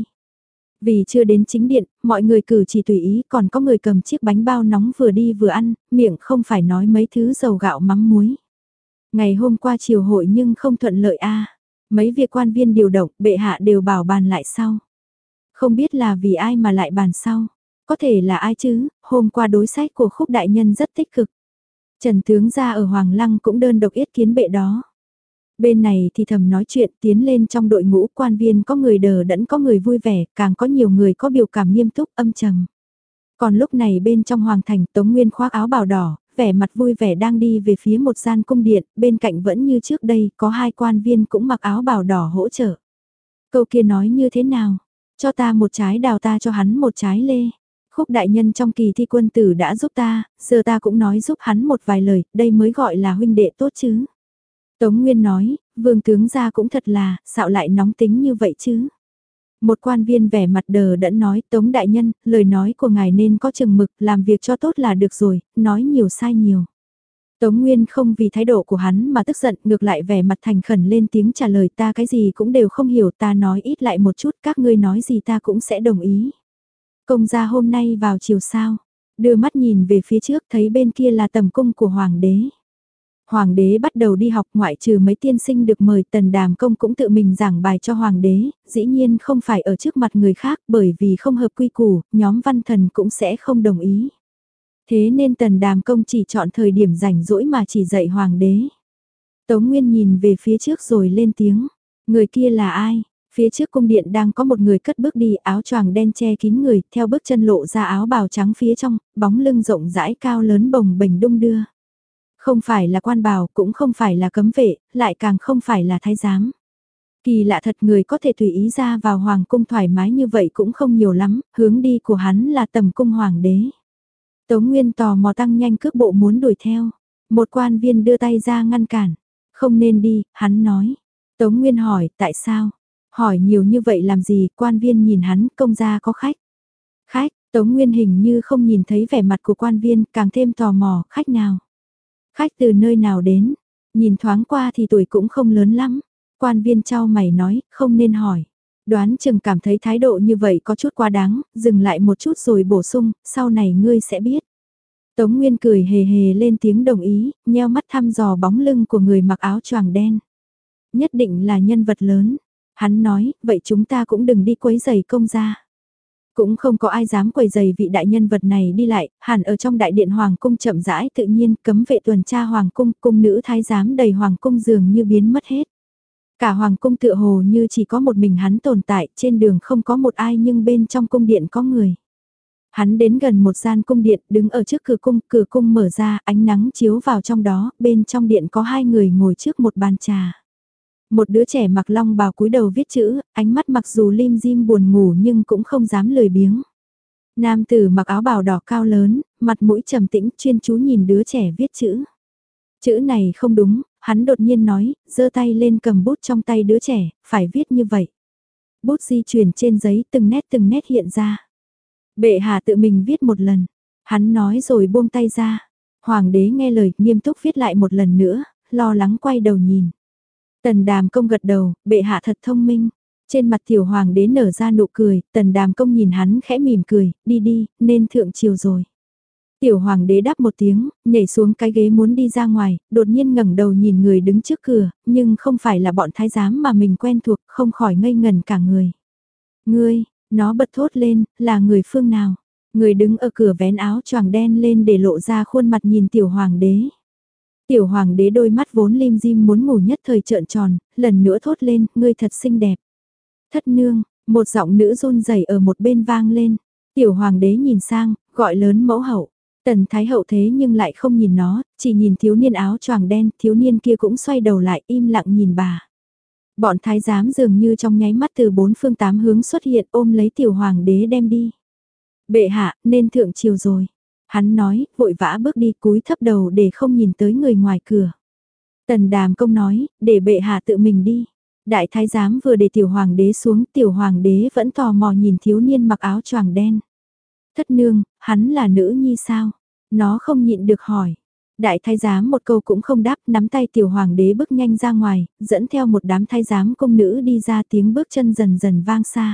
Vì chưa đến chính điện, mọi người cử chỉ tùy ý, còn có người cầm chiếc bánh bao nóng vừa đi vừa ăn, miệng không phải nói mấy thứ dầu gạo mắm muối. Ngày hôm qua chiều hội nhưng không thuận lợi a. Mấy việc quan viên điều động, bệ hạ đều bảo bàn lại sau. Không biết là vì ai mà lại bàn sau. Có thể là ai chứ, hôm qua đối sách của Khúc đại nhân rất tích cực. Trần tướng gia ở Hoàng Lăng cũng đơn độc yết kiến bệ đó. Bên này thì thầm nói chuyện tiến lên trong đội ngũ quan viên có người đờ đẫn có người vui vẻ, càng có nhiều người có biểu cảm nghiêm túc âm trầm. Còn lúc này bên trong Hoàng thành Tống Nguyên khoác áo bào đỏ, vẻ mặt vui vẻ đang đi về phía một gian cung điện, bên cạnh vẫn như trước đây có hai quan viên cũng mặc áo bào đỏ hỗ trợ. Câu kia nói như thế nào? Cho ta một trái đào ta cho hắn một trái lê. Khúc đại nhân trong kỳ thi quân tử đã giúp ta, giờ ta cũng nói giúp hắn một vài lời, đây mới gọi là huynh đệ tốt chứ. Tống Nguyên nói, vương tướng gia cũng thật là, sao lại nóng tính như vậy chứ? Một quan viên vẻ mặt đờ đẫn nói, Tống đại nhân, lời nói của ngài nên có chừng mực, làm việc cho tốt là được rồi, nói nhiều sai nhiều. Tống Nguyên không vì thái độ của hắn mà tức giận, ngược lại vẻ mặt thành khẩn lên tiếng trả lời ta cái gì cũng đều không hiểu, ta nói ít lại một chút, các ngươi nói gì ta cũng sẽ đồng ý. Công gia hôm nay vào chiều sao, đưa mắt nhìn về phía trước thấy bên kia là tầm cung của hoàng đế. Hoàng đế bắt đầu đi học ngoại trừ mấy tiên sinh được mời tần đàm công cũng tự mình giảng bài cho hoàng đế, dĩ nhiên không phải ở trước mặt người khác bởi vì không hợp quy củ, nhóm văn thần cũng sẽ không đồng ý. Thế nên tần đàm công chỉ chọn thời điểm rảnh rỗi mà chỉ dạy hoàng đế. Tống Nguyên nhìn về phía trước rồi lên tiếng, người kia là ai? Phía trước cung điện đang có một người cất bước đi áo choàng đen che kín người, theo bước chân lộ ra áo bào trắng phía trong, bóng lưng rộng rãi cao lớn bồng bềnh đung đưa. Không phải là quan bào, cũng không phải là cấm vệ, lại càng không phải là thái giám. Kỳ lạ thật, người có thể tùy ý ra vào hoàng cung thoải mái như vậy cũng không nhiều lắm, hướng đi của hắn là tầm cung hoàng đế. Tống Nguyên tò mò tăng nhanh cước bộ muốn đuổi theo. Một quan viên đưa tay ra ngăn cản. Không nên đi, hắn nói. Tống Nguyên hỏi, tại sao? Hỏi nhiều như vậy làm gì? Quan viên nhìn hắn, công gia có khách. Khách, Tống Nguyên hình như không nhìn thấy vẻ mặt của quan viên, càng thêm tò mò, khách nào? Khách từ nơi nào đến? Nhìn thoáng qua thì tuổi cũng không lớn lắm. Quan viên trao mày nói, không nên hỏi. Đoán chừng cảm thấy thái độ như vậy có chút quá đáng, dừng lại một chút rồi bổ sung, sau này ngươi sẽ biết. Tống Nguyên cười hề hề lên tiếng đồng ý, nheo mắt thăm dò bóng lưng của người mặc áo choàng đen. Nhất định là nhân vật lớn. Hắn nói, vậy chúng ta cũng đừng đi quấy giày công gia. Cũng không có ai dám quấy giày vị đại nhân vật này đi lại, hẳn ở trong đại điện hoàng cung chậm rãi tự nhiên cấm vệ tuần tra hoàng cung, cung nữ thái giám đầy hoàng cung dường như biến mất hết. Cả hoàng cung tựa hồ như chỉ có một mình hắn tồn tại, trên đường không có một ai nhưng bên trong cung điện có người. Hắn đến gần một gian cung điện, đứng ở trước cửa cung, cửa cung mở ra, ánh nắng chiếu vào trong đó, bên trong điện có hai người ngồi trước một bàn trà. Một đứa trẻ mặc long bào cúi đầu viết chữ, ánh mắt mặc dù lim dim buồn ngủ nhưng cũng không dám lười biếng. Nam tử mặc áo bào đỏ cao lớn, mặt mũi trầm tĩnh, chuyên chú nhìn đứa trẻ viết chữ. Chữ này không đúng, hắn đột nhiên nói, giơ tay lên cầm bút trong tay đứa trẻ, phải viết như vậy. Bút di chuyển trên giấy từng nét từng nét hiện ra. Bệ hạ tự mình viết một lần, hắn nói rồi buông tay ra. Hoàng đế nghe lời, nghiêm túc viết lại một lần nữa, lo lắng quay đầu nhìn. Tần Đàm Công gật đầu, bệ hạ thật thông minh. Trên mặt tiểu hoàng đế nở ra nụ cười, Tần Đàm Công nhìn hắn khẽ mỉm cười, đi đi, nên thượng triều rồi. Tiểu hoàng đế đáp một tiếng, nhảy xuống cái ghế muốn đi ra ngoài, đột nhiên ngẩng đầu nhìn người đứng trước cửa, nhưng không phải là bọn thái giám mà mình quen thuộc, không khỏi ngây ngần cả người. Ngươi, nó bật thốt lên, là người phương nào? Người đứng ở cửa vén áo choàng đen lên để lộ ra khuôn mặt nhìn tiểu hoàng đế. Tiểu hoàng đế đôi mắt vốn lim dim muốn ngủ nhất thời trợn tròn, lần nữa thốt lên, ngươi thật xinh đẹp. Thất nương, một giọng nữ run rẩy ở một bên vang lên. Tiểu hoàng đế nhìn sang, gọi lớn mẫu hậu. Tần thái hậu thế nhưng lại không nhìn nó, chỉ nhìn thiếu niên áo choàng đen, thiếu niên kia cũng xoay đầu lại im lặng nhìn bà. Bọn thái giám dường như trong nháy mắt từ bốn phương tám hướng xuất hiện ôm lấy tiểu hoàng đế đem đi. Bệ hạ, nên thượng triều rồi. Hắn nói, vội vã bước đi cúi thấp đầu để không nhìn tới người ngoài cửa. Tần Đàm Công nói, để bệ hạ tự mình đi. Đại thái giám vừa để tiểu hoàng đế xuống, tiểu hoàng đế vẫn tò mò nhìn thiếu niên mặc áo choàng đen. Thất nương, hắn là nữ nhi sao? Nó không nhịn được hỏi. Đại thái giám một câu cũng không đáp, nắm tay tiểu hoàng đế bước nhanh ra ngoài, dẫn theo một đám thái giám công nữ đi ra, tiếng bước chân dần dần vang xa.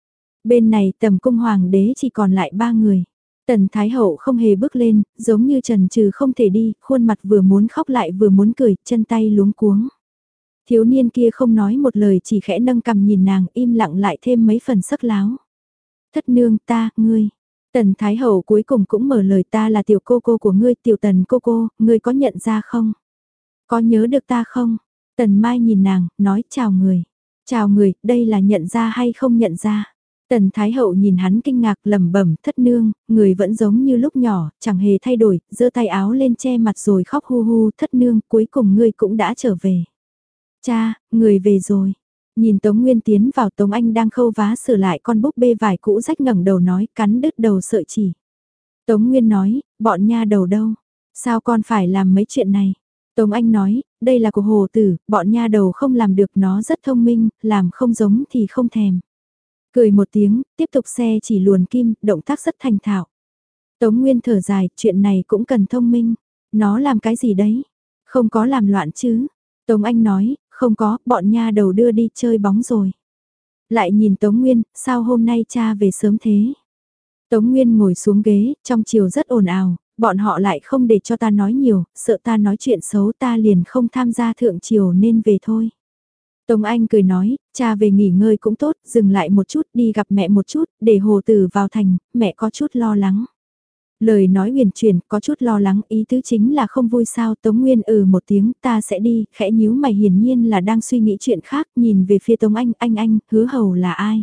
Bên này tầm cung hoàng đế chỉ còn lại ba người. Tần thái hậu không hề bước lên, giống như trần trừ không thể đi, khuôn mặt vừa muốn khóc lại vừa muốn cười, chân tay luống cuống. Thiếu niên kia không nói một lời, chỉ khẽ nâng cằm nhìn nàng, im lặng lại thêm mấy phần sắc láo. Thất nương, ta, ngươi. Tần thái hậu cuối cùng cũng mở lời, ta là tiểu cô cô của ngươi, tiểu tần cô cô, ngươi có nhận ra không? Có nhớ được ta không? Tần Mai nhìn nàng, nói chào người. Chào người, đây là nhận ra hay không nhận ra? Tần Thái Hậu nhìn hắn kinh ngạc lẩm bẩm, thất nương, người vẫn giống như lúc nhỏ, chẳng hề thay đổi, giơ tay áo lên che mặt rồi khóc hu hu, thất nương, cuối cùng ngươi cũng đã trở về. Cha, người về rồi. Nhìn Tống Nguyên tiến vào, Tống Anh đang khâu vá sửa lại con búp bê vải cũ rách, ngẩng đầu nói, cắn đứt đầu sợi chỉ. Tống Nguyên nói, bọn nha đầu đâu? Sao con phải làm mấy chuyện này? Tống Anh nói, đây là của hồ tử, bọn nha đầu không làm được, nó rất thông minh, làm không giống thì không thèm. Cười một tiếng, tiếp tục xe chỉ luồn kim, động tác rất thành thạo. Tống Nguyên thở dài, chuyện này cũng cần thông minh. Nó làm cái gì đấy? Không có làm loạn chứ? Tống Anh nói, không có, bọn nha đầu đưa đi chơi bóng rồi. Lại nhìn Tống Nguyên, sao hôm nay cha về sớm thế? Tống Nguyên ngồi xuống ghế, trong chiều rất ồn ào, bọn họ lại không để cho ta nói nhiều, sợ ta nói chuyện xấu, ta liền không tham gia thượng triều nên về thôi. Tống Anh cười nói, cha về nghỉ ngơi cũng tốt, dừng lại một chút, đi gặp mẹ một chút, để hồ tử vào thành, mẹ có chút lo lắng. Lời nói huyền chuyển, có chút lo lắng, ý tứ chính là không vui sao. Tống Nguyên ừ một tiếng, ta sẽ đi, khẽ nhíu mày, hiển nhiên là đang suy nghĩ chuyện khác, nhìn về phía Tống Anh, anh anh, hứa hầu là ai?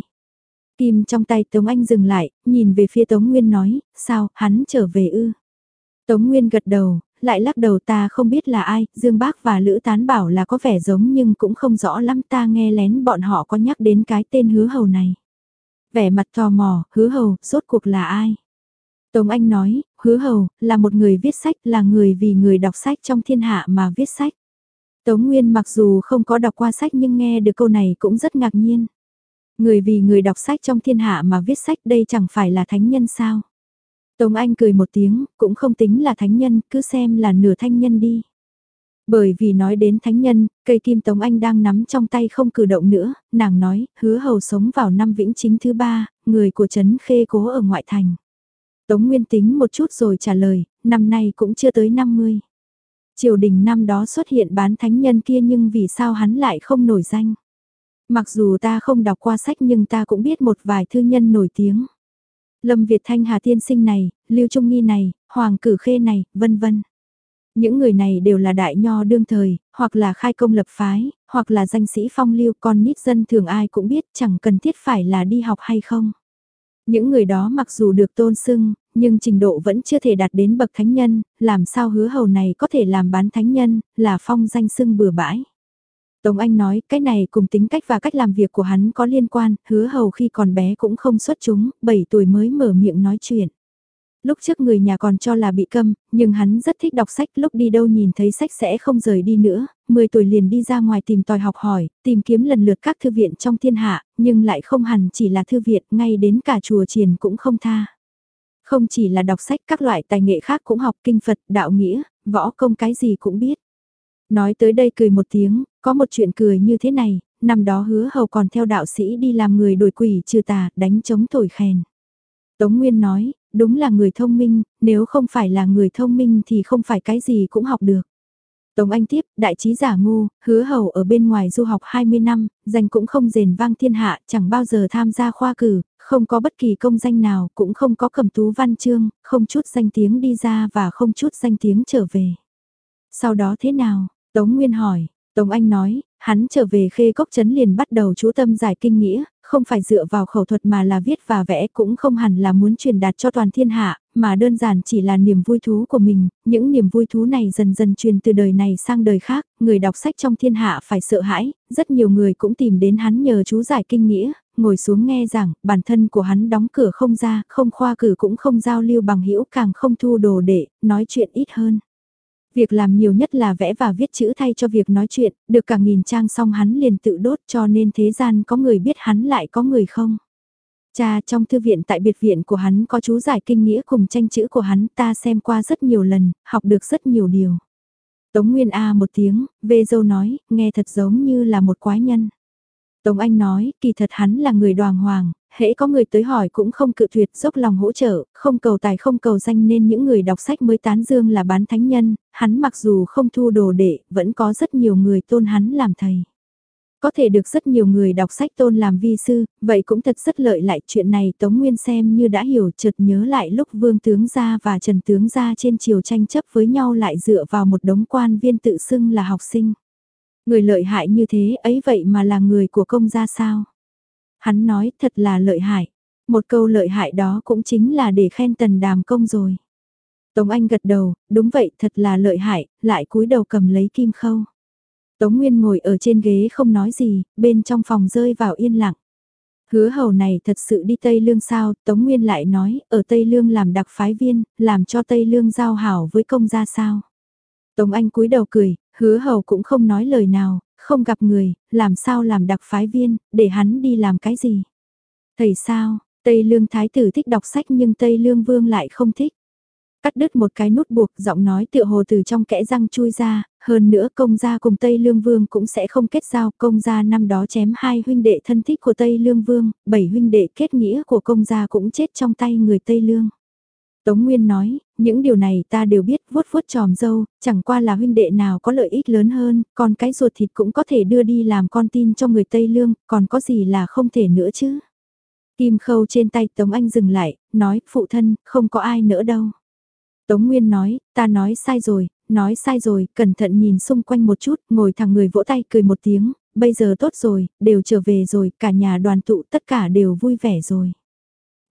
Kim trong tay Tống Anh dừng lại, nhìn về phía Tống Nguyên nói, sao, hắn trở về ư? Tống Nguyên gật đầu, lại lắc đầu ta không biết là ai, Dương Bác và Lữ Tán bảo là có vẻ giống nhưng cũng không rõ lắm ta nghe lén bọn họ có nhắc đến cái tên hứa hầu này. Vẻ mặt tò mò, hứa hầu, rốt cuộc là ai? Tống Anh nói, hứa hầu, là một người viết sách, là người vì người đọc sách trong thiên hạ mà viết sách. Tống Nguyên mặc dù không có đọc qua sách nhưng nghe được câu này cũng rất ngạc nhiên. Người vì người đọc sách trong thiên hạ mà viết sách đây chẳng phải là thánh nhân sao? Tống Anh cười một tiếng, cũng không tính là thánh nhân, cứ xem là nửa thanh nhân đi. Bởi vì nói đến thánh nhân, cây kim Tống Anh đang nắm trong tay không cử động nữa, nàng nói, hứa hầu sống vào năm Vĩnh Chính thứ ba, người của Trấn Khê Cố ở ngoại thành. Tống Nguyên tính một chút rồi trả lời, năm nay cũng chưa tới năm mươi. Triều đình năm đó xuất hiện bán thánh nhân kia nhưng vì sao hắn lại không nổi danh? Mặc dù ta không đọc qua sách nhưng ta cũng biết một vài thư nhân nổi tiếng. Lâm Việt Thanh Hà tiên sinh này, Lưu Trung Nghi này, Hoàng Cử Khê này, vân vân. Những người này đều là đại nho đương thời, hoặc là khai công lập phái, hoặc là danh sĩ phong lưu, con nít dân thường ai cũng biết chẳng cần thiết phải là đi học hay không. Những người đó mặc dù được tôn xưng, nhưng trình độ vẫn chưa thể đạt đến bậc thánh nhân, làm sao hứa hầu này có thể làm bán thánh nhân, là phong danh xưng bừa bãi. Tống Anh nói, cái này cùng tính cách và cách làm việc của hắn có liên quan, hứa hầu khi còn bé cũng không xuất chúng, bảy tuổi mới mở miệng nói chuyện. Lúc trước người nhà còn cho là bị câm, nhưng hắn rất thích đọc sách, lúc đi đâu nhìn thấy sách sẽ không rời đi nữa, mười tuổi liền đi ra ngoài tìm tòi học hỏi, tìm kiếm lần lượt các thư viện trong thiên hạ, nhưng lại không hẳn chỉ là thư viện, ngay đến cả chùa chiền cũng không tha. Không chỉ là đọc sách, các loại tài nghệ khác cũng học kinh Phật, đạo nghĩa, võ công cái gì cũng biết. Nói tới đây cười một tiếng, có một chuyện cười như thế này, năm đó hứa hầu còn theo đạo sĩ đi làm người đuổi quỷ trừ tà, đánh chống thổi khèn. Tống Nguyên nói, đúng là người thông minh, nếu không phải là người thông minh thì không phải cái gì cũng học được. Tống Anh tiếp, đại trí giả ngu, hứa hầu ở bên ngoài du học hai mươi năm, danh cũng không rền vang thiên hạ, chẳng bao giờ tham gia khoa cử, không có bất kỳ công danh nào, cũng không có cầm tú văn chương, không chút danh tiếng đi ra và không chút danh tiếng trở về. Sau đó thế nào? Tống Nguyên hỏi, Tống Anh nói, hắn trở về Khê Cốc Trấn liền bắt đầu chú tâm giải kinh nghĩa, không phải dựa vào khẩu thuật mà là viết và vẽ, cũng không hẳn là muốn truyền đạt cho toàn thiên hạ, mà đơn giản chỉ là niềm vui thú của mình, những niềm vui thú này dần dần truyền từ đời này sang đời khác, người đọc sách trong thiên hạ phải sợ hãi, rất nhiều người cũng tìm đến hắn nhờ chú giải kinh nghĩa, ngồi xuống nghe giảng, bản thân của hắn đóng cửa không ra, không khoa cử cũng không giao lưu bằng hữu, càng không thu đồ đệ, nói chuyện ít hơn. Việc làm nhiều nhất là vẽ và viết chữ thay cho việc nói chuyện, được cả nghìn trang xong hắn liền tự đốt, cho nên thế gian có người biết hắn lại có người không. Cha, trong thư viện tại biệt viện của hắn có chú giải kinh nghĩa cùng tranh chữ của hắn, ta xem qua rất nhiều lần, học được rất nhiều điều. Tống Nguyên A một tiếng, Vê Dâu nói, nghe thật giống như là một quái nhân. Tống Anh nói, kỳ thật hắn là người đoàng hoàng, hễ có người tới hỏi cũng không cự tuyệt, dốc lòng hỗ trợ, không cầu tài không cầu danh, nên những người đọc sách mới tán dương là bán thánh nhân, hắn mặc dù không thu đồ đệ, vẫn có rất nhiều người tôn hắn làm thầy. Có thể được rất nhiều người đọc sách tôn làm vi sư, vậy cũng thật rất lợi lại. Chuyện này Tống Nguyên xem như đã hiểu, chợt nhớ lại lúc Vương Tướng Gia và Trần Tướng Gia trên triều tranh chấp với nhau lại dựa vào một đống quan viên tự xưng là học sinh. Người lợi hại như thế ấy vậy mà là người của công gia sao? Hắn nói thật là lợi hại. Một câu lợi hại đó cũng chính là để khen Tần Đàm công rồi. Tống Anh gật đầu, đúng vậy thật là lợi hại, lại cúi đầu cầm lấy kim khâu. Tống Nguyên ngồi ở trên ghế không nói gì, bên trong phòng rơi vào yên lặng. Hứa hầu này thật sự đi Tây Lương sao? Tống Nguyên lại nói, ở Tây Lương làm đặc phái viên, làm cho Tây Lương giao hảo với công gia sao? Tống Anh cúi đầu cười, hứa hầu cũng không nói lời nào, không gặp người, làm sao làm đặc phái viên, để hắn đi làm cái gì? Thầy sao, Tây Lương thái tử thích đọc sách nhưng Tây Lương vương lại không thích. Cắt đứt một cái nút buộc, giọng nói tựa hồ từ trong kẽ răng chui ra, hơn nữa công gia cùng Tây Lương vương cũng sẽ không kết giao, công gia năm đó chém hai huynh đệ thân thích của Tây Lương vương, bảy huynh đệ kết nghĩa của công gia cũng chết trong tay người Tây Lương. Tống Nguyên nói, những điều này ta đều biết, vuốt vuốt tròm dâu, chẳng qua là huynh đệ nào có lợi ích lớn hơn, còn cái ruột thịt cũng có thể đưa đi làm con tin cho người Tây Lương, còn có gì là không thể nữa chứ. Kim khâu trên tay Tống Anh dừng lại, nói, phụ thân, không có ai nữa đâu. Tống Nguyên nói, ta nói sai rồi, nói sai rồi, cẩn thận nhìn xung quanh một chút, ngồi thẳng người vỗ tay cười một tiếng, bây giờ tốt rồi, đều trở về rồi, cả nhà đoàn tụ tất cả đều vui vẻ rồi.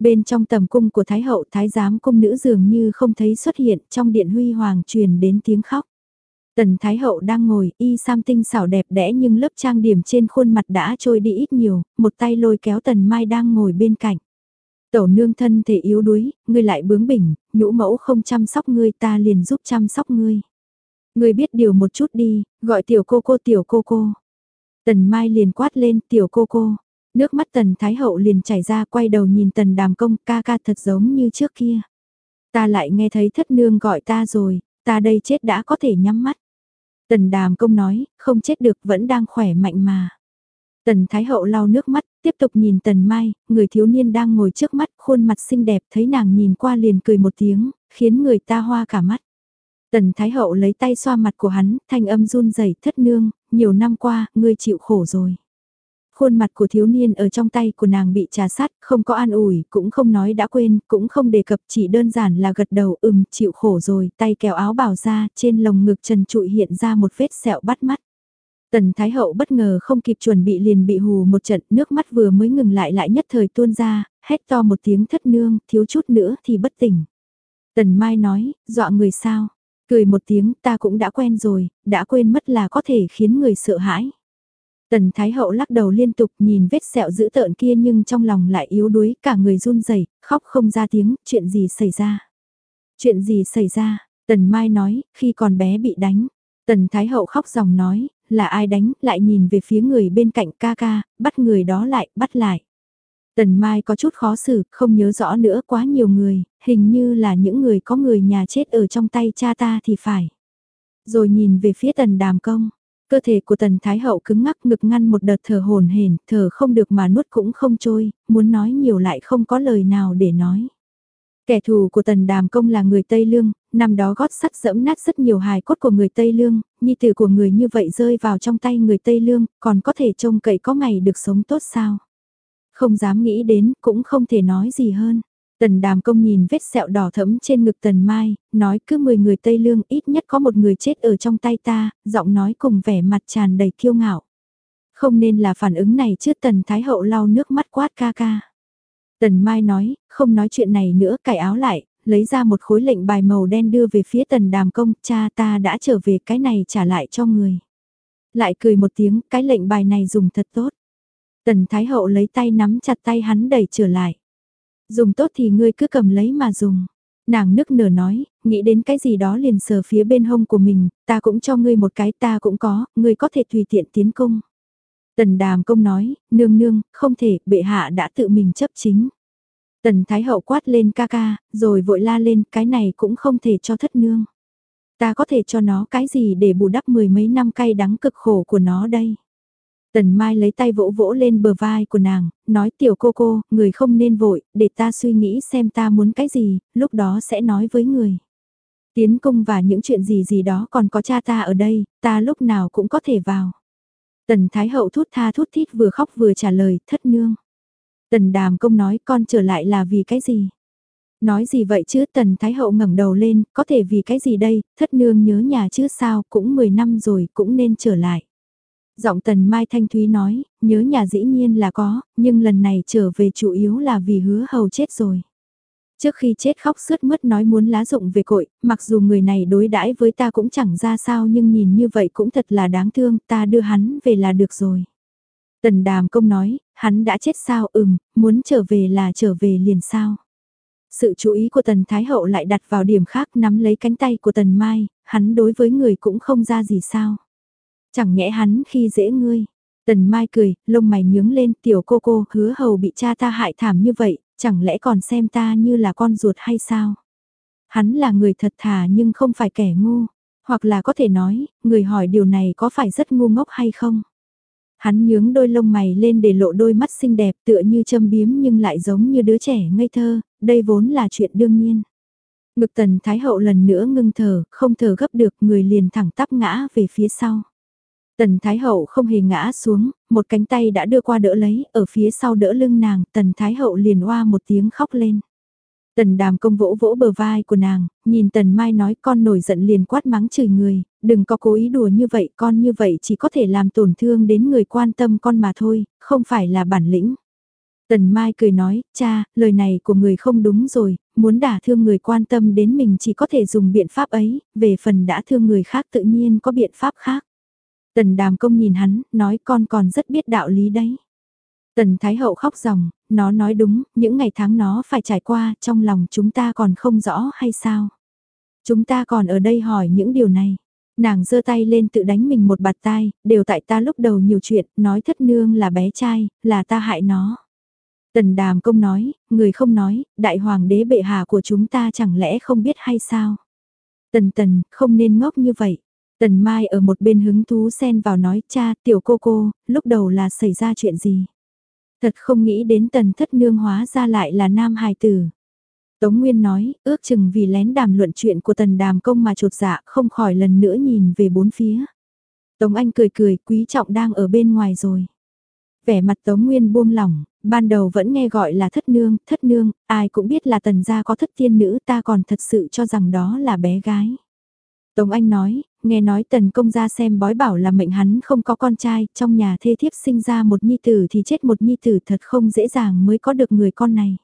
Bên trong tầm cung của Thái hậu Thái giám cung nữ dường như không thấy xuất hiện, trong điện huy hoàng truyền đến tiếng khóc. Tần Thái hậu đang ngồi, y sam tinh xảo đẹp đẽ nhưng lớp trang điểm trên khuôn mặt đã trôi đi ít nhiều, một tay lôi kéo Tần Mai đang ngồi bên cạnh. Tẩu nương thân thể yếu đuối, ngươi lại bướng bỉnh, nhũ mẫu không chăm sóc ngươi ta liền giúp chăm sóc ngươi. Ngươi biết điều một chút đi, gọi tiểu cô cô tiểu cô cô. Tần Mai liền quát lên tiểu cô cô. Nước mắt Tần Thái hậu liền chảy ra, quay đầu nhìn Tần Đàm Công, ca ca thật giống như trước kia. Ta lại nghe thấy thất nương gọi ta rồi, ta đây chết đã có thể nhắm mắt. Tần Đàm Công nói, không chết được vẫn đang khỏe mạnh mà. Tần Thái hậu lau nước mắt, tiếp tục nhìn Tần Mai, người thiếu niên đang ngồi trước mắt, khuôn mặt xinh đẹp, thấy nàng nhìn qua liền cười một tiếng, khiến người ta hoa cả mắt. Tần Thái hậu lấy tay xoa mặt của hắn, thanh âm run rẩy, thất nương, nhiều năm qua, ngươi chịu khổ rồi. Khuôn mặt của thiếu niên ở trong tay của nàng bị trà sát, không có an ủi, cũng không nói đã quên, cũng không đề cập, chỉ đơn giản là gật đầu ừm chịu khổ rồi, tay kéo áo bào ra, trên lồng ngực trần trụi hiện ra một vết sẹo bắt mắt. Tần Thái hậu bất ngờ không kịp chuẩn bị liền bị hù một trận, nước mắt vừa mới ngừng lại lại nhất thời tuôn ra, hét to một tiếng thất nương, thiếu chút nữa thì bất tỉnh. Tần Mai nói, dọa người sao? Cười một tiếng, ta cũng đã quen rồi, đã quên mất là có thể khiến người sợ hãi. Tần Thái hậu lắc đầu liên tục nhìn vết sẹo dữ tợn kia nhưng trong lòng lại yếu đuối, cả người run rẩy, khóc không ra tiếng, chuyện gì xảy ra? Chuyện gì xảy ra? Tần Mai nói, khi còn bé bị đánh. Tần Thái hậu khóc ròng nói, là ai đánh, lại nhìn về phía người bên cạnh ca ca, bắt người đó lại, bắt lại. Tần Mai có chút khó xử, không nhớ rõ nữa quá nhiều người, hình như là những người có người nhà chết ở trong tay cha ta thì phải. Rồi nhìn về phía Tần Đàm Công, cơ thể của Tần Thái hậu cứng ngắc ngực ngăn một đợt thở hổn hển, thở không được mà nuốt cũng không trôi, muốn nói nhiều lại không có lời nào để nói. Kẻ thù của Tần Đàm Công là người Tây Lương, năm đó gót sắt dẫm nát rất nhiều hài cốt của người Tây Lương, nhi tử của người như vậy rơi vào trong tay người Tây Lương, còn có thể trông cậy có ngày được sống tốt sao? Không dám nghĩ đến, cũng không thể nói gì hơn. Tần Đàm Công nhìn vết sẹo đỏ thẫm trên ngực Tần Mai, nói cứ mười người Tây Lương ít nhất có một người chết ở trong tay ta, giọng nói cùng vẻ mặt tràn đầy kiêu ngạo. Không nên là phản ứng này chứ. Tần Thái hậu lau nước mắt quát ca ca. Tần Mai nói, không nói chuyện này nữa, cài áo lại, lấy ra một khối lệnh bài màu đen đưa về phía Tần Đàm Công, cha ta đã trở về, cái này trả lại cho người. Lại cười một tiếng, cái lệnh bài này dùng thật tốt. Tần Thái hậu lấy tay nắm chặt tay hắn đẩy trở lại. Dùng tốt thì ngươi cứ cầm lấy mà dùng. Nàng nức nở nói, nghĩ đến cái gì đó liền sờ phía bên hông của mình, ta cũng cho ngươi một cái, ta cũng có, ngươi có thể tùy tiện tiến cung. Tần Đàm Công nói, nương nương, không thể, bệ hạ đã tự mình chấp chính. Tần Thái hậu quát lên ca ca, rồi vội la lên, cái này cũng không thể cho thất nương. Ta có thể cho nó cái gì để bù đắp mười mấy năm cay đắng cực khổ của nó đây. Tần Mai lấy tay vỗ vỗ lên bờ vai của nàng, nói tiểu cô cô, người không nên vội, để ta suy nghĩ xem ta muốn cái gì, lúc đó sẽ nói với người. Tiến cung và những chuyện gì gì đó còn có cha ta ở đây, ta lúc nào cũng có thể vào. Tần Thái hậu thút tha thút thít vừa khóc vừa trả lời, thất nương. Tần Đàm Công nói con trở lại là vì cái gì? Nói gì vậy chứ? Tần Thái hậu ngẩng đầu lên, có thể vì cái gì đây? Thất nương nhớ nhà chứ sao, cũng mười năm rồi, cũng nên trở lại. Giọng Tần Mai thanh thúy nói, nhớ nhà dĩ nhiên là có, nhưng lần này trở về chủ yếu là vì hứa hầu chết rồi. Trước khi chết khóc sướt mướt nói muốn lá dụng về cội, mặc dù người này đối đãi với ta cũng chẳng ra sao nhưng nhìn như vậy cũng thật là đáng thương, ta đưa hắn về là được rồi. Tần Đàm Công nói, hắn đã chết sao? Ừm, muốn trở về là trở về liền sao? Sự chú ý của Tần Thái hậu lại đặt vào điểm khác, nắm lấy cánh tay của Tần Mai, hắn đối với người cũng không ra gì sao? Chẳng nhẽ hắn khi dễ ngươi. Tần Mai cười, lông mày nhướng lên, tiểu cô cô, hứa hầu bị cha ta hại thảm như vậy, chẳng lẽ còn xem ta như là con ruột hay sao? Hắn là người thật thà nhưng không phải kẻ ngu, hoặc là có thể nói, người hỏi điều này có phải rất ngu ngốc hay không? Hắn nhướng đôi lông mày lên để lộ đôi mắt xinh đẹp tựa như châm biếm nhưng lại giống như đứa trẻ ngây thơ, đây vốn là chuyện đương nhiên. Ngực Tần Thái hậu lần nữa ngưng thở, không thở gấp được, người liền thẳng tắp ngã về phía sau. Tần Thái hậu không hề ngã xuống, một cánh tay đã đưa qua đỡ lấy, ở phía sau đỡ lưng nàng, Tần Thái hậu liền oa một tiếng khóc lên. Tần Đàm Công vỗ vỗ bờ vai của nàng, nhìn Tần Mai nói con nổi giận liền quát mắng chửi người, đừng có cố ý đùa như vậy, con như vậy chỉ có thể làm tổn thương đến người quan tâm con mà thôi, không phải là bản lĩnh. Tần Mai cười nói, cha, lời này của người không đúng rồi, muốn đả thương người quan tâm đến mình chỉ có thể dùng biện pháp ấy, về phần đã thương người khác tự nhiên có biện pháp khác. Tần Đàm Công nhìn hắn, nói con còn rất biết đạo lý đấy. Tần Thái Hậu khóc ròng, nó nói đúng, những ngày tháng nó phải trải qua, trong lòng chúng ta còn không rõ hay sao? Chúng ta còn ở đây hỏi những điều này. Nàng giơ tay lên tự đánh mình một bạt tai, đều tại ta lúc đầu nhiều chuyện, nói thất nương là bé trai, là ta hại nó. Tần Đàm Công nói, người không nói, đại hoàng đế bệ hạ của chúng ta chẳng lẽ không biết hay sao? Tần Tần, không nên ngốc như vậy. Tần Mai ở một bên hứng thú xen vào nói, cha, tiểu cô cô, lúc đầu là xảy ra chuyện gì? Thật không nghĩ đến Tần thất nương hóa ra lại là nam hài tử. Tống Nguyên nói, ước chừng vì lén đàm luận chuyện của Tần Đàm Công mà trột dạ, không khỏi lần nữa nhìn về bốn phía. Tống Anh cười cười, Quý Trọng đang ở bên ngoài rồi. Vẻ mặt Tống Nguyên buông lỏng, ban đầu vẫn nghe gọi là thất nương, thất nương, ai cũng biết là Tần gia có thất tiên nữ, ta còn thật sự cho rằng đó là bé gái. Tống Anh nói, nghe nói Tần công gia xem bói bảo là mệnh hắn không có con trai, trong nhà thê thiếp sinh ra một nhi tử thì chết một nhi tử, thật không dễ dàng mới có được người con này.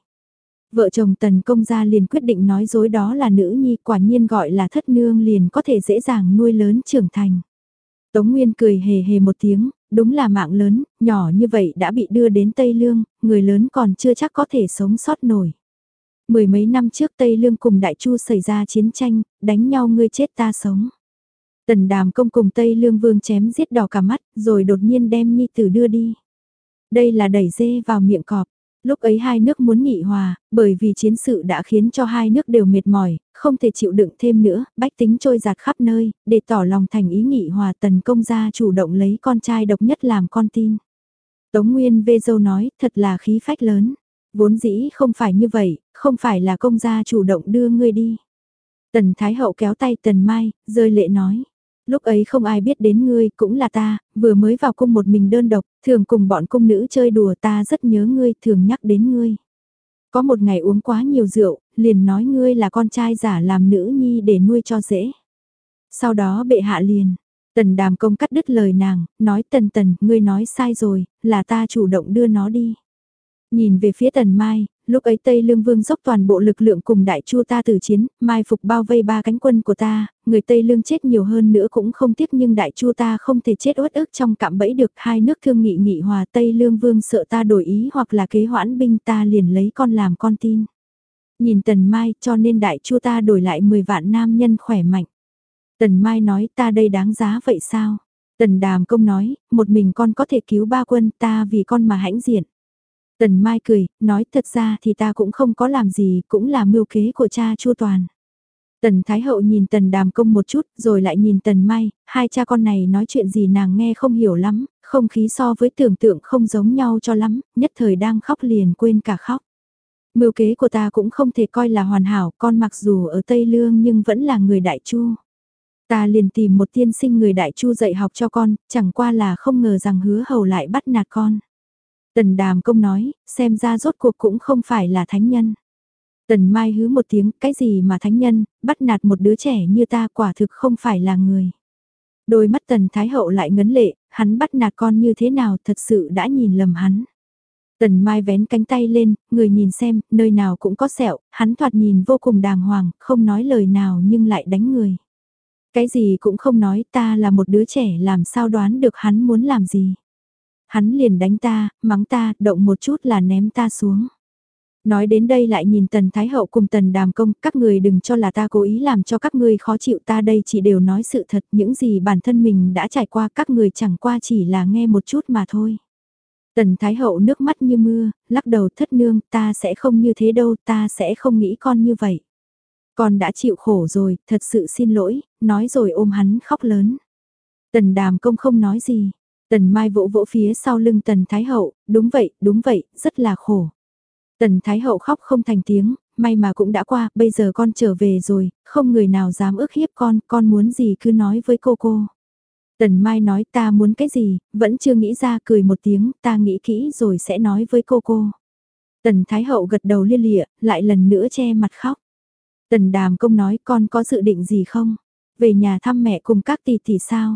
Vợ chồng Tần công gia liền quyết định nói dối đó là nữ nhi, quả nhiên gọi là thất nương liền có thể dễ dàng nuôi lớn trưởng thành. Tống Nguyên cười hề hề một tiếng, đúng là mạng lớn, nhỏ như vậy đã bị đưa đến Tây Lương, người lớn còn chưa chắc có thể sống sót nổi. Mười mấy năm trước Tây Lương cùng Đại Chu xảy ra chiến tranh, đánh nhau ngươi chết ta sống. Tần Đàm Công cùng Tây Lương Vương chém giết đỏ cả mắt, rồi đột nhiên đem nhi tử đưa đi. Đây là đẩy dê vào miệng cọp. Lúc ấy hai nước muốn nghị hòa, bởi vì chiến sự đã khiến cho hai nước đều mệt mỏi, không thể chịu đựng thêm nữa, bách tính trôi giạt khắp nơi, để tỏ lòng thành ý nghị hòa, Tần công gia chủ động lấy con trai độc nhất làm con tin. Tống Nguyên vê dâu nói, thật là khí phách lớn. Vốn dĩ không phải như vậy, không phải là công gia chủ động đưa ngươi đi. Tần Thái Hậu kéo tay Tần Mai, rơi lệ nói. Lúc ấy không ai biết đến ngươi, cũng là ta, vừa mới vào cung một mình đơn độc, thường cùng bọn cung nữ chơi đùa, ta rất nhớ ngươi, thường nhắc đến ngươi. Có một ngày uống quá nhiều rượu, liền nói ngươi là con trai giả làm nữ nhi để nuôi cho dễ. Sau đó bệ hạ liền, Tần Đàm Công cắt đứt lời nàng, nói Tần Tần, ngươi nói sai rồi, là ta chủ động đưa nó đi. Nhìn về phía Tần Mai, lúc ấy Tây Lương Vương dốc toàn bộ lực lượng cùng Đại Chu ta tử chiến, mai phục bao vây ba cánh quân của ta, người Tây Lương chết nhiều hơn nữa cũng không tiếc, nhưng Đại Chu ta không thể chết uất ức trong cạm bẫy được, hai nước thương nghị nghị hòa, Tây Lương Vương sợ ta đổi ý hoặc là kế hoãn binh, ta liền lấy con làm con tin. Nhìn Tần Mai, cho nên Đại Chu ta đổi lại mười vạn nam nhân khỏe mạnh. Tần Mai nói, ta đây đáng giá vậy sao? Tần Đàm Công nói, một mình con có thể cứu ba quân, ta vì con mà hãnh diện. Tần Mai cười, nói thật ra thì ta cũng không có làm gì, cũng là mưu kế của cha Chu Toàn. Tần Thái Hậu nhìn Tần Đàm Công một chút, rồi lại nhìn Tần Mai, hai cha con này nói chuyện gì nàng nghe không hiểu lắm, không khí so với tưởng tượng không giống nhau cho lắm, nhất thời đang khóc liền quên cả khóc. Mưu kế của ta cũng không thể coi là hoàn hảo, con mặc dù ở Tây Lương nhưng vẫn là người Đại Chu. Ta liền tìm một tiên sinh người Đại Chu dạy học cho con, chẳng qua là không ngờ rằng hứa hầu lại bắt nạt con. Tần Đàm Công nói, xem ra rốt cuộc cũng không phải là thánh nhân. Tần Mai hứ một tiếng, cái gì mà thánh nhân, bắt nạt một đứa trẻ như ta quả thực không phải là người. Đôi mắt Tần Thái Hậu lại ngấn lệ, hắn bắt nạt con như thế nào thật sự đã nhìn lầm hắn. Tần Mai vén cánh tay lên, người nhìn xem, nơi nào cũng có sẹo, hắn thoạt nhìn vô cùng đàng hoàng, không nói lời nào nhưng lại đánh người. Cái gì cũng không nói, ta là một đứa trẻ làm sao đoán được hắn muốn làm gì. Hắn liền đánh ta, mắng ta, động một chút là ném ta xuống. Nói đến đây lại nhìn Tần Thái Hậu cùng Tần Đàm Công, các người đừng cho là ta cố ý làm cho các ngươi khó chịu, ta đây chỉ đều nói sự thật, những gì bản thân mình đã trải qua, các người chẳng qua chỉ là nghe một chút mà thôi. Tần Thái Hậu nước mắt như mưa, lắc đầu, thất nương, ta sẽ không như thế đâu, ta sẽ không nghĩ con như vậy. Con đã chịu khổ rồi, thật sự xin lỗi, nói rồi ôm hắn khóc lớn. Tần Đàm Công không nói gì. Tần Mai vỗ vỗ phía sau lưng Tần Thái Hậu, đúng vậy, đúng vậy, rất là khổ. Tần Thái Hậu khóc không thành tiếng, may mà cũng đã qua, bây giờ con trở về rồi, không người nào dám ức hiếp con, con muốn gì cứ nói với cô cô. Tần Mai nói ta muốn cái gì, vẫn chưa nghĩ ra, cười một tiếng, ta nghĩ kỹ rồi sẽ nói với cô cô. Tần Thái Hậu gật đầu lia lịa, lại lần nữa che mặt khóc. Tần Đàm Công nói con có dự định gì không? Về nhà thăm mẹ cùng các tỷ tỷ sao?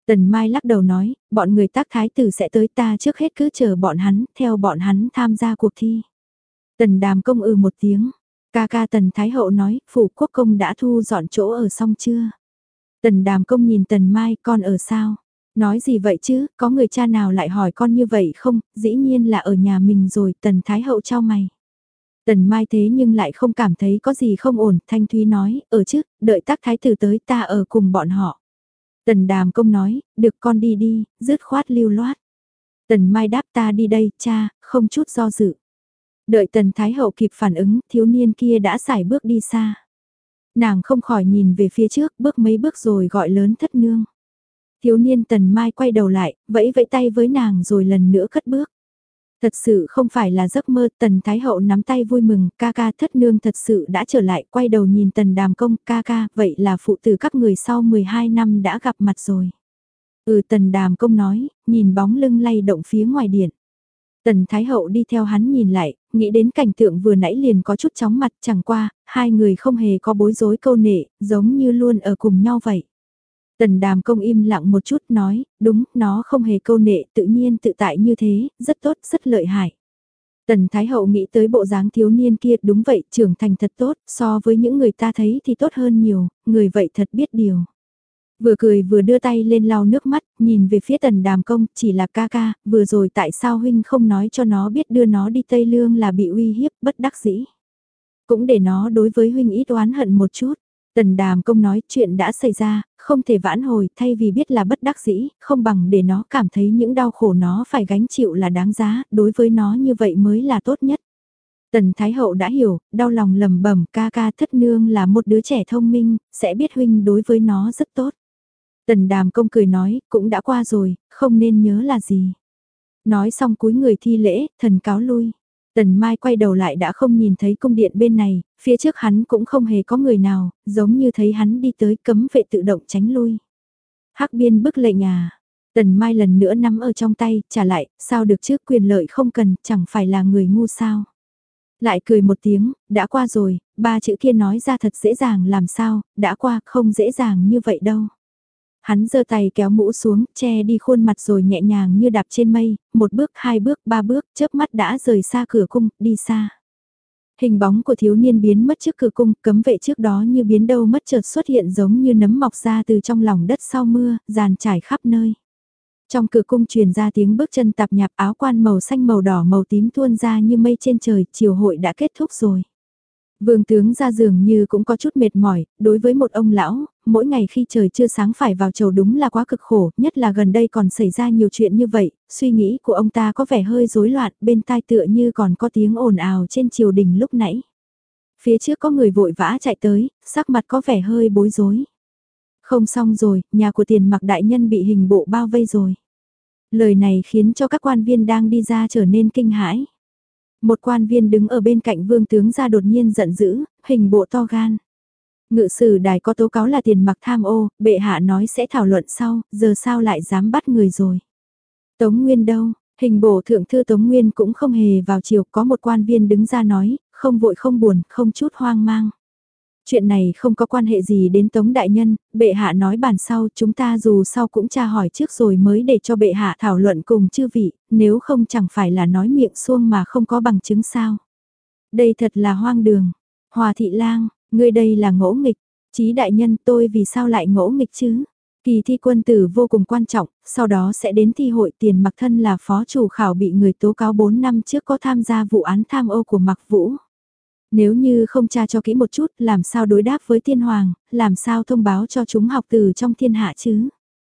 Tần Mai lắc đầu nói, bọn người Tác thái tử sẽ tới, ta trước hết cứ chờ bọn hắn, theo bọn hắn tham gia cuộc thi. Tần Đàm Công ừ một tiếng, ca ca Tần Thái Hậu nói, phủ quốc công đã thu dọn chỗ ở xong chưa? Tần Đàm Công nhìn Tần Mai, con ở sao? Nói gì vậy chứ, có người cha nào lại hỏi con như vậy không, dĩ nhiên là ở nhà mình rồi, Tần Thái Hậu trao mày. Tần Mai thế nhưng lại không cảm thấy có gì không ổn, Thanh Thúy nói, ở chứ, đợi Tác thái tử tới ta ở cùng bọn họ. Tần Đàm Công nói, được con đi đi, dứt khoát lưu loát. Tần Mai đáp ta đi đây, cha, không chút do dự. Đợi Tần Thái Hậu kịp phản ứng, thiếu niên kia đã sải bước đi xa. Nàng không khỏi nhìn về phía trước, bước mấy bước rồi gọi lớn thất nương. Thiếu niên Tần Mai quay đầu lại, vẫy vẫy tay với nàng rồi lần nữa cất bước. Thật sự không phải là giấc mơ, Tần Thái Hậu nắm tay vui mừng, ca ca thất nương thật sự đã trở lại, quay đầu nhìn Tần Đàm Công, ca ca, vậy là phụ tử các người sau mười hai năm đã gặp mặt rồi. Ừ, Tần Đàm Công nói, nhìn bóng lưng lay động phía ngoài điện. Tần Thái Hậu đi theo hắn nhìn lại, nghĩ đến cảnh tượng vừa nãy liền có chút chóng mặt, chẳng qua, hai người không hề có bối rối câu nệ, giống như luôn ở cùng nhau vậy. Tần Đàm Công im lặng một chút nói, đúng, nó không hề câu nệ, tự nhiên tự tại như thế, rất tốt, rất lợi hại. Tần Thái Hậu nghĩ tới bộ dáng thiếu niên kia, đúng vậy, trưởng thành thật tốt, so với những người ta thấy thì tốt hơn nhiều, người vậy thật biết điều. Vừa cười vừa đưa tay lên lau nước mắt, nhìn về phía Tần Đàm Công, chỉ là ca ca, vừa rồi tại sao huynh không nói cho nó biết đưa nó đi Tây Lương là bị uy hiếp, bất đắc dĩ. Cũng để nó đối với huynh ít oán hận một chút. Tần Đàm Công nói chuyện đã xảy ra, không thể vãn hồi, thay vì biết là bất đắc dĩ, không bằng để nó cảm thấy những đau khổ nó phải gánh chịu là đáng giá, đối với nó như vậy mới là tốt nhất. Tần Thái Hậu đã hiểu, đau lòng lầm bẩm ca ca thất nương là một đứa trẻ thông minh, sẽ biết huynh đối với nó rất tốt. Tần Đàm Công cười nói, cũng đã qua rồi, không nên nhớ là gì. Nói xong cúi người thi lễ, thần cáo lui. Tần Mai quay đầu lại đã không nhìn thấy cung điện bên này, phía trước hắn cũng không hề có người nào, giống như thấy hắn đi tới cấm vệ tự động tránh lui. Hắc biên bức lệnh à. Tần Mai lần nữa nắm ở trong tay, trả lại, sao được chứ, quyền lợi không cần, chẳng phải là người ngu sao. Lại cười một tiếng, đã qua rồi, ba chữ kia nói ra thật dễ dàng làm sao, đã qua, không dễ dàng như vậy đâu. Hắn giơ tay kéo mũ xuống, che đi khuôn mặt rồi nhẹ nhàng như đạp trên mây, một bước, hai bước, ba bước, chớp mắt đã rời xa cửa cung, đi xa. Hình bóng của thiếu niên biến mất trước cửa cung, cấm vệ trước đó như biến đâu mất chợt xuất hiện giống như nấm mọc ra từ trong lòng đất sau mưa, dàn trải khắp nơi. Trong cửa cung truyền ra tiếng bước chân tạp nhạp, áo quan màu xanh màu đỏ màu tím tuôn ra như mây trên trời, chiều hội đã kết thúc rồi. Vương tướng ra giường như cũng có chút mệt mỏi, đối với một ông lão, mỗi ngày khi trời chưa sáng phải vào chầu đúng là quá cực khổ, nhất là gần đây còn xảy ra nhiều chuyện như vậy, suy nghĩ của ông ta có vẻ hơi rối loạn, bên tai tựa như còn có tiếng ồn ào trên triều đình lúc nãy. Phía trước có người vội vã chạy tới, sắc mặt có vẻ hơi bối rối. Không xong rồi, nhà của Tiền Mặc đại nhân bị hình bộ bao vây rồi. Lời này khiến cho các quan viên đang đi ra trở nên kinh hãi. Một quan viên đứng ở bên cạnh vương tướng ra đột nhiên giận dữ, hình bộ to gan. Ngự sử đài có tố cáo là Tiền Mặc tham ô, bệ hạ nói sẽ thảo luận sau, giờ sao lại dám bắt người rồi. Tống Nguyên đâu, hình bộ thượng thư Tống Nguyên cũng không hề vào chiều, có một quan viên đứng ra nói, không vội không buồn, không chút hoang mang. Chuyện này không có quan hệ gì đến Tống đại nhân, bệ hạ nói bản sau, chúng ta dù sau cũng tra hỏi trước rồi mới để cho bệ hạ thảo luận cùng chư vị, nếu không chẳng phải là nói miệng suông mà không có bằng chứng sao. Đây thật là hoang đường. Hòa thị lang, ngươi đây là ngỗ nghịch. Chí đại nhân, tôi vì sao lại ngỗ nghịch chứ? Kỳ thi quân tử vô cùng quan trọng, sau đó sẽ đến thi hội. Tiền Mặc thân là phó chủ khảo bị người tố cáo bốn năm trước có tham gia vụ án tham ô của Mặc Vũ. Nếu như không tra cho kỹ một chút, làm sao đối đáp với tiên hoàng, làm sao thông báo cho chúng học từ trong thiên hạ chứ?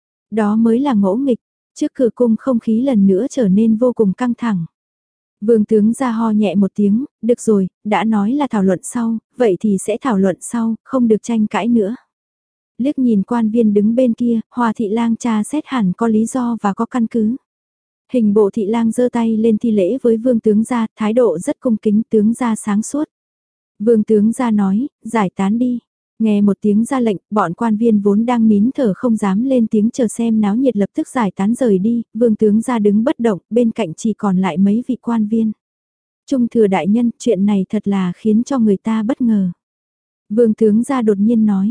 Đó mới là ngỗ nghịch. Trước cửa cung không khí lần nữa trở nên vô cùng căng thẳng. Vương tướng ra ho nhẹ một tiếng, được rồi, đã nói là thảo luận sau, vậy thì sẽ thảo luận sau, không được tranh cãi nữa. Liếc nhìn quan viên đứng bên kia, Hòa thị lang tra xét hẳn có lý do và có căn cứ. Hình bộ thị lang giơ tay lên thi lễ với vương tướng gia, thái độ rất cung kính, tướng gia sáng suốt. Vương tướng gia nói, giải tán đi. Nghe một tiếng ra lệnh, bọn quan viên vốn đang nín thở không dám lên tiếng chờ xem náo nhiệt lập tức giải tán rời đi, vương tướng gia đứng bất động, bên cạnh chỉ còn lại mấy vị quan viên. Trung thừa đại nhân, chuyện này thật là khiến cho người ta bất ngờ. Vương tướng gia đột nhiên nói,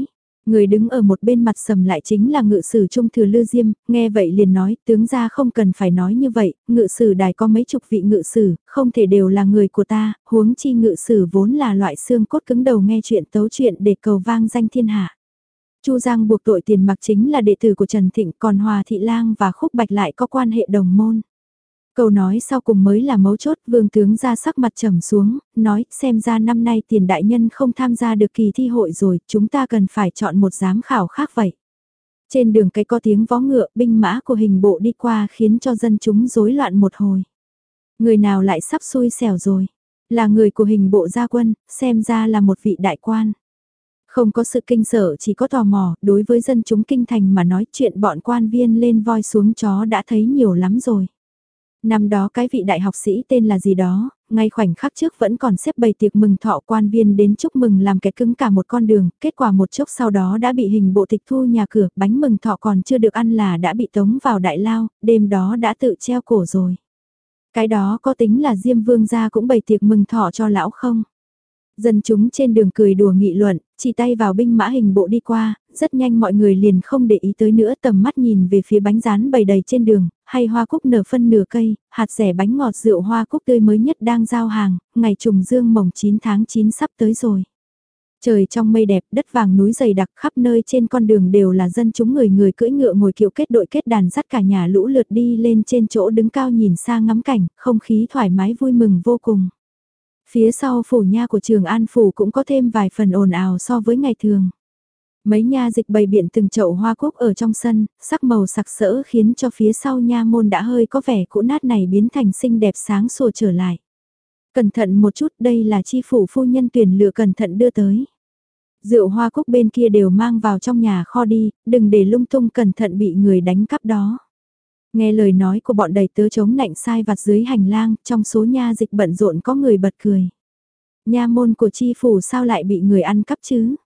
Người đứng ở một bên mặt sầm lại chính là ngự sử trung thừa Lư Diêm, nghe vậy liền nói, tướng gia không cần phải nói như vậy, ngự sử đài có mấy chục vị ngự sử, không thể đều là người của ta, huống chi ngự sử vốn là loại xương cốt cứng đầu nghe chuyện tấu chuyện để cầu vang danh thiên hạ. Chu Giang buộc tội Tiền Mặc chính là đệ tử của Trần Thịnh, còn Hòa Thị Lang và Khúc Bạch lại có quan hệ đồng môn. Câu nói sau cùng mới là mấu chốt, vương tướng ra sắc mặt trầm xuống, nói xem ra năm nay Tiền đại nhân không tham gia được kỳ thi hội rồi, chúng ta cần phải chọn một giám khảo khác vậy. Trên đường cái có tiếng vó ngựa, binh mã của hình bộ đi qua khiến cho dân chúng rối loạn một hồi. Người nào lại sắp xui xẻo rồi, là người của hình bộ gia quân, xem ra là một vị đại quan. Không có sự kinh sợ chỉ có tò mò, đối với dân chúng kinh thành mà nói chuyện bọn quan viên lên voi xuống chó đã thấy nhiều lắm rồi. Năm đó cái vị đại học sĩ tên là gì đó, ngay khoảnh khắc trước vẫn còn xếp bày tiệc mừng thọ quan viên đến chúc mừng làm kẹt cứng cả một con đường, kết quả một chốc sau đó đã bị hình bộ tịch thu nhà cửa, bánh mừng thọ còn chưa được ăn là đã bị tống vào đại lao, đêm đó đã tự treo cổ rồi. Cái đó có tính là Diêm Vương gia cũng bày tiệc mừng thọ cho lão không? Dân chúng trên đường cười đùa nghị luận, chỉ tay vào binh mã hình bộ đi qua, rất nhanh mọi người liền không để ý tới nữa, tầm mắt nhìn về phía bánh rán bày đầy trên đường, hay hoa cúc nở phân nửa cây, hạt rẻ bánh ngọt rượu hoa cúc tươi mới nhất đang giao hàng, ngày trùng dương mồng chín tháng chín sắp tới rồi. Trời trong mây đẹp, đất vàng núi dày đặc, khắp nơi trên con đường đều là dân chúng người người cưỡi ngựa ngồi kiệu kết đội kết đàn dắt cả nhà lũ lượt đi lên trên chỗ đứng cao nhìn xa ngắm cảnh, không khí thoải mái vui mừng vô cùng. Phía sau phủ nha của Trường An phủ cũng có thêm vài phần ồn ào so với ngày thường. Mấy nha dịch bày biện từng chậu hoa cúc ở trong sân, sắc màu sặc sỡ khiến cho phía sau nha môn đã hơi có vẻ cũ nát này biến thành xinh đẹp sáng sủa trở lại. Cẩn thận một chút, đây là chi phủ phu nhân tuyển lựa cẩn thận đưa tới. Rượu hoa cúc bên kia đều mang vào trong nhà kho đi, đừng để lung tung cẩn thận bị người đánh cắp đó. Nghe lời nói của bọn đầy tớ chống nạnh sai vặt dưới hành lang, trong số nha dịch bận rộn có người bật cười. Nha môn của chi phủ sao lại bị người ăn cắp chứ?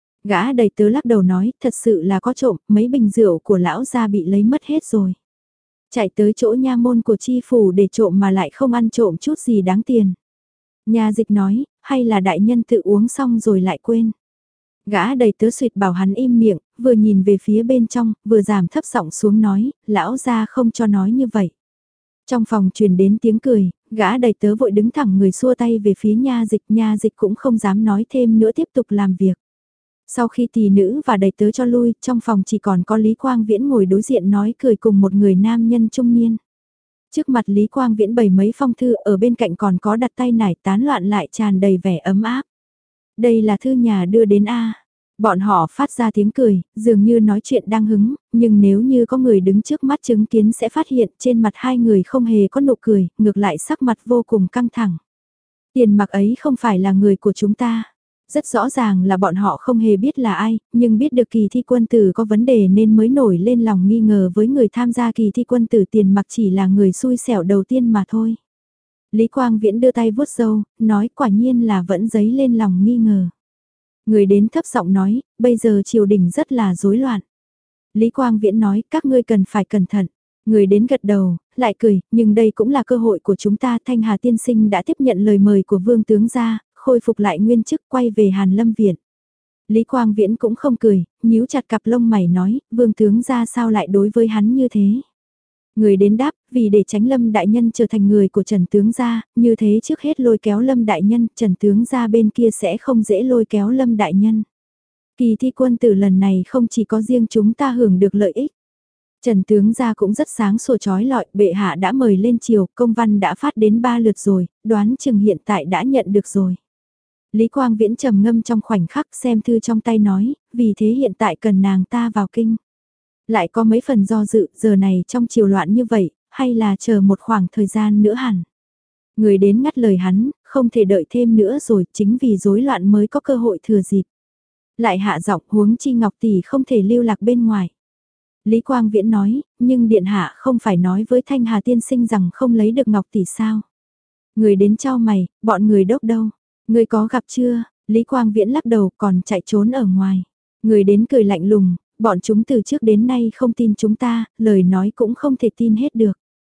Gã đầy tớ lắc đầu nói, thật sự là có trộm, mấy bình rượu của lão gia bị lấy mất hết rồi. Chạy tới chỗ nha môn của chi phủ để trộm mà lại không ăn trộm chút gì đáng tiền. Nha dịch nói, hay là đại nhân tự uống xong rồi lại quên. Gã đầy tớ suyệt bảo hắn im miệng, vừa nhìn về phía bên trong, vừa giảm thấp giọng xuống nói, lão gia không cho nói như vậy. Trong phòng truyền đến tiếng cười, gã đầy tớ vội đứng thẳng người xua tay về phía nha dịch, nha dịch cũng không dám nói thêm nữa tiếp tục làm việc. Sau khi tỷ nữ và đầy tớ cho lui, trong phòng chỉ còn có Lý Quang Viễn ngồi đối diện nói cười cùng một người nam nhân trung niên. Trước mặt Lý Quang Viễn bày mấy phong thư, ở bên cạnh còn có đặt tay nải tán loạn lại tràn đầy vẻ ấm áp. Đây là thư nhà đưa đến A. Bọn họ phát ra tiếng cười, dường như nói chuyện đang hứng, nhưng nếu như có người đứng trước mắt chứng kiến sẽ phát hiện trên mặt hai người không hề có nụ cười, ngược lại sắc mặt vô cùng căng thẳng. Tiền Mặc ấy không phải là người của chúng ta. Rất rõ ràng là bọn họ không hề biết là ai, nhưng biết được kỳ thi quân tử có vấn đề nên mới nổi lên lòng nghi ngờ với người tham gia kỳ thi quân tử. Tiền Mặc chỉ là người xui xẻo đầu tiên mà thôi. Lý Quang Viễn đưa tay vuốt râu, nói quả nhiên là vẫn dấy lên lòng nghi ngờ. Người đến thấp giọng nói, bây giờ triều đình rất là rối loạn. Lý Quang Viễn nói, các ngươi cần phải cẩn thận. Người đến gật đầu, lại cười, nhưng đây cũng là cơ hội của chúng ta. Thanh Hà tiên sinh đã tiếp nhận lời mời của vương tướng gia, khôi phục lại nguyên chức quay về Hàn Lâm Viện. Lý Quang Viễn cũng không cười, nhíu chặt cặp lông mày nói, vương tướng gia sao lại đối với hắn như thế. Người đến đáp, vì để tránh Lâm Đại Nhân trở thành người của Trần Tướng gia, như thế trước hết lôi kéo Lâm Đại Nhân, Trần Tướng gia bên kia sẽ không dễ lôi kéo Lâm Đại Nhân. Kỳ thi quân tử lần này không chỉ có riêng chúng ta hưởng được lợi ích. Trần Tướng gia cũng rất sáng sủa chói lọi, bệ hạ đã mời lên triều, công văn đã phát đến ba lượt rồi, đoán chừng hiện tại đã nhận được rồi. Lý Quang Viễn trầm ngâm trong khoảnh khắc xem thư trong tay nói, vì thế hiện tại cần nàng ta vào kinh. Lại có mấy phần do dự, giờ này trong triều loạn như vậy, hay là chờ một khoảng thời gian nữa hẳn. Người đến ngắt lời hắn, không thể đợi thêm nữa rồi, chính vì rối loạn mới có cơ hội thừa dịp. Lại hạ giọng huống chi Ngọc Tỷ không thể lưu lạc bên ngoài. Lý Quang Viễn nói, nhưng Điện Hạ không phải nói với Thanh Hà tiên sinh rằng không lấy được Ngọc Tỷ sao. Người đến trao mày, bọn người đốc đâu? Người có gặp chưa? Lý Quang Viễn lắc đầu còn chạy trốn ở ngoài. Người đến cười lạnh lùng, bọn chúng từ trước đến nay không tin chúng ta, lời nói cũng không thể tin hết được.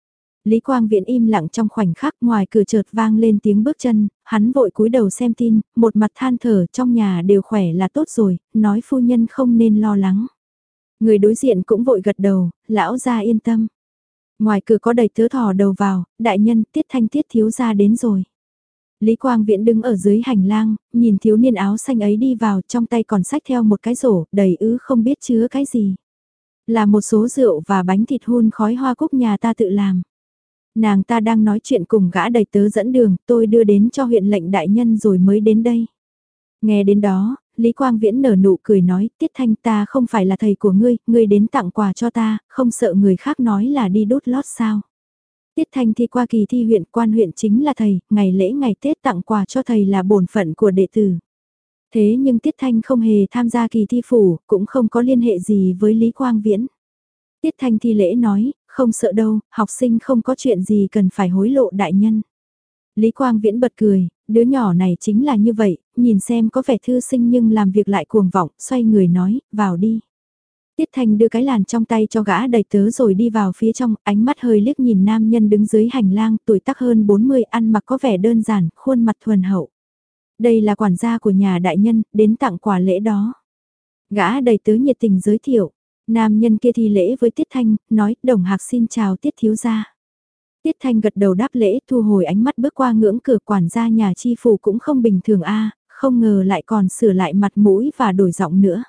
Lý Quang Viễn im lặng trong khoảnh khắc, ngoài cửa chợt vang lên tiếng bước chân, hắn vội cúi đầu xem tin, một mặt than thở, trong nhà đều khỏe là tốt rồi, nói phu nhân không nên lo lắng. Người đối diện cũng vội gật đầu, lão gia yên tâm. Ngoài cửa có đầy tớ thò đầu vào, đại nhân, Tiết Thanh Tiết thiếu gia đến rồi. Lý Quang Viễn đứng ở dưới hành lang, nhìn thiếu niên áo xanh ấy đi vào, trong tay còn xách theo một cái rổ, đầy ứ không biết chứa cái gì. Là một số rượu và bánh thịt hun khói hoa cúc nhà ta tự làm. Nàng ta đang nói chuyện cùng gã đầy tớ dẫn đường, tôi đưa đến cho huyện lệnh đại nhân rồi mới đến đây. Nghe đến đó, Lý Quang Viễn nở nụ cười nói, Tiết Thanh, ta không phải là thầy của ngươi, ngươi đến tặng quà cho ta, không sợ người khác nói là đi đốt lót sao. Tiết Thanh thi qua kỳ thi huyện, quan huyện chính là thầy, ngày lễ ngày Tết tặng quà cho thầy là bổn phận của đệ tử. Thế nhưng Tiết Thanh không hề tham gia kỳ thi phủ, cũng không có liên hệ gì với Lý Quang Viễn. Tiết Thanh thi lễ nói, không sợ đâu, học sinh không có chuyện gì cần phải hối lộ đại nhân. Lý Quang Viễn bật cười, đứa nhỏ này chính là như vậy, nhìn xem có vẻ thư sinh nhưng làm việc lại cuồng vọng, xoay người nói, vào đi. Tiết Thanh đưa cái làn trong tay cho gã đầy tớ rồi đi vào phía trong, ánh mắt hơi liếc nhìn nam nhân đứng dưới hành lang, tuổi tác hơn bốn mươi, ăn mặc có vẻ đơn giản, khuôn mặt thuần hậu. Đây là quản gia của nhà đại nhân, đến tặng quà lễ đó. Gã đầy tớ nhiệt tình giới thiệu, nam nhân kia thi lễ với Tiết Thanh, nói, đồng hạc xin chào Tiết thiếu gia. Tiết Thanh gật đầu đáp lễ, thu hồi ánh mắt bước qua ngưỡng cửa, quản gia nhà chi phủ cũng không bình thường a, không ngờ lại còn sửa lại mặt mũi và đổi giọng nữa.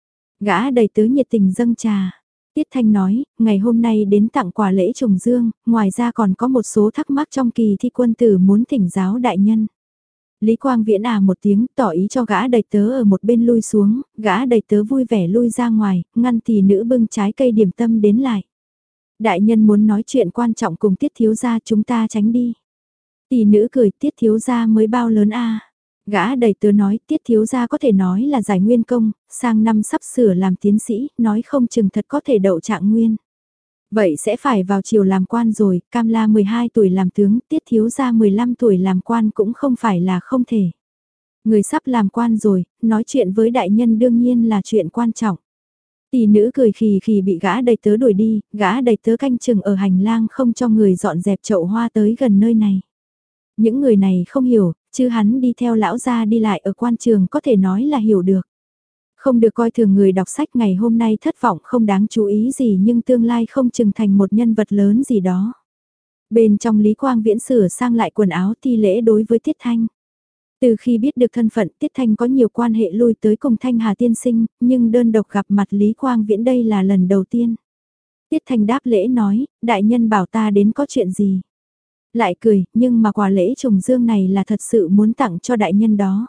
Gã đầy tớ nhiệt tình dâng trà. Tiết Thanh nói, ngày hôm nay đến tặng quà lễ trùng dương, ngoài ra còn có một số thắc mắc trong kỳ thi quân tử muốn thỉnh giáo đại nhân. Lý Quang Viễn à một tiếng, tỏ ý cho gã đầy tớ ở một bên lui xuống, gã đầy tớ vui vẻ lui ra ngoài, ngăn tỷ nữ bưng trái cây điểm tâm đến lại. Đại nhân muốn nói chuyện quan trọng cùng Tiết thiếu gia, chúng ta tránh đi. Tỷ nữ cười, Tiết thiếu gia mới bao lớn a. Gã đầy tớ nói, Tiết thiếu gia có thể nói là giải nguyên công, sang năm sắp sửa làm tiến sĩ, nói không chừng thật có thể đậu trạng nguyên. Vậy sẽ phải vào chiều làm quan rồi, Cam La mười hai tuổi làm tướng, Tiết thiếu gia mười lăm tuổi làm quan cũng không phải là không thể. Người sắp làm quan rồi, nói chuyện với đại nhân đương nhiên là chuyện quan trọng. Tỷ nữ cười khì khì bị gã đầy tớ đuổi đi, gã đầy tớ canh chừng ở hành lang không cho người dọn dẹp chậu hoa tới gần nơi này. Những người này không hiểu, chứ hắn đi theo lão gia đi lại ở quan trường có thể nói là hiểu được. Không được coi thường người đọc sách, ngày hôm nay thất vọng không đáng chú ý gì nhưng tương lai không chừng thành một nhân vật lớn gì đó. Bên trong Lý Quang Viễn sửa sang lại quần áo thi lễ đối với Tiết Thanh. Từ khi biết được thân phận Tiết Thanh có nhiều quan hệ lui tới cùng Thanh Hà tiên sinh, nhưng đơn độc gặp mặt Lý Quang Viễn đây là lần đầu tiên. Tiết Thanh đáp lễ nói, đại nhân bảo ta đến có chuyện gì. Lại cười, nhưng mà quà lễ trùng dương này là thật sự muốn tặng cho đại nhân đó.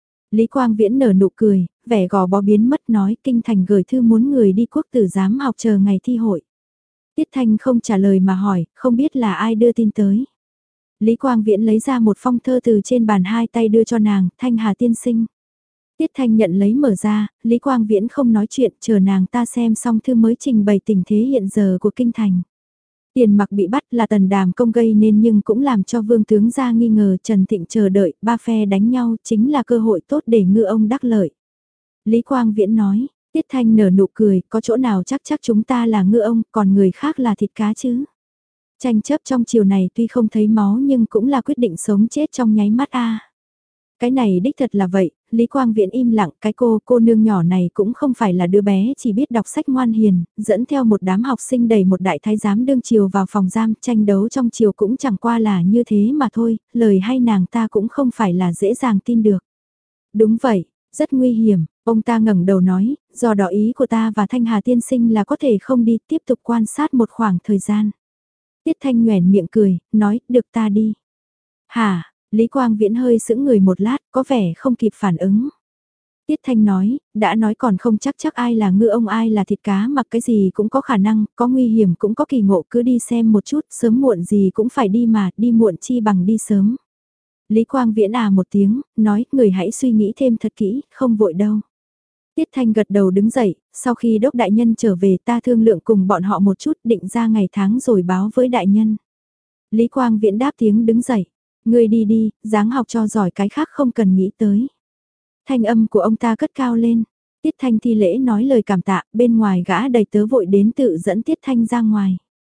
Lý Quang Viễn nở nụ cười, vẻ gò bó biến mất nói kinh thành gửi thư muốn người đi quốc tử giám học chờ ngày thi hội. Tiết Thanh không trả lời mà hỏi, không biết là ai đưa tin tới. Lý Quang Viễn lấy ra một phong thơ từ trên bàn hai tay đưa cho nàng, Thanh Hà tiên sinh. Tiết Thanh nhận lấy mở ra, Lý Quang Viễn không nói chuyện, chờ nàng ta xem xong thư mới trình bày tình thế hiện giờ của kinh thành. Tiền Mặc bị bắt là Tần Đàm Công gây nên nhưng cũng làm cho Vương tướng gia nghi ngờ Trần Thịnh chờ đợi, ba phe đánh nhau chính là cơ hội tốt để ngư ông đắc lợi. Lý Quang Viễn nói, Tiết Thanh nở nụ cười, có chỗ nào chắc chắc chúng ta là ngư ông, còn người khác là thịt cá chứ. Tranh chấp trong chiều này tuy không thấy máu nhưng cũng là quyết định sống chết trong nháy mắt a. Cái này đích thật là vậy, Lý Quang Viễn im lặng, cái cô cô nương nhỏ này cũng không phải là đứa bé chỉ biết đọc sách ngoan hiền, dẫn theo một đám học sinh đầy một đại thái giám đương triều vào phòng giam, tranh đấu trong triều cũng chẳng qua là như thế mà thôi, lời hay nàng ta cũng không phải là dễ dàng tin được. Đúng vậy, rất nguy hiểm, ông ta ngẩng đầu nói, do đó ý của ta và Thanh Hà tiên sinh là có thể không đi tiếp tục quan sát một khoảng thời gian. Tiết Thanh nhoẻn miệng cười, nói, được ta đi. Hả? Lý Quang Viễn hơi sững người một lát, có vẻ không kịp phản ứng. Tiết Thanh nói, đã nói còn không chắc chắc ai là ngư ông ai là thịt cá, mặc cái gì cũng có khả năng, có nguy hiểm cũng có kỳ ngộ, cứ đi xem một chút, sớm muộn gì cũng phải đi mà, đi muộn chi bằng đi sớm. Lý Quang Viễn à một tiếng, nói, người hãy suy nghĩ thêm thật kỹ, không vội đâu. Tiết Thanh gật đầu đứng dậy, sau khi đốc đại nhân trở về ta thương lượng cùng bọn họ một chút, định ra ngày tháng rồi báo với đại nhân. Lý Quang Viễn đáp tiếng đứng dậy. Ngươi đi đi, dáng học cho giỏi cái khác không cần nghĩ tới. Thanh âm của ông ta cất cao lên. Tiết Thanh thi lễ nói lời cảm tạ, bên ngoài gã đầy tớ vội đến tự dẫn Tiết Thanh ra ngoài.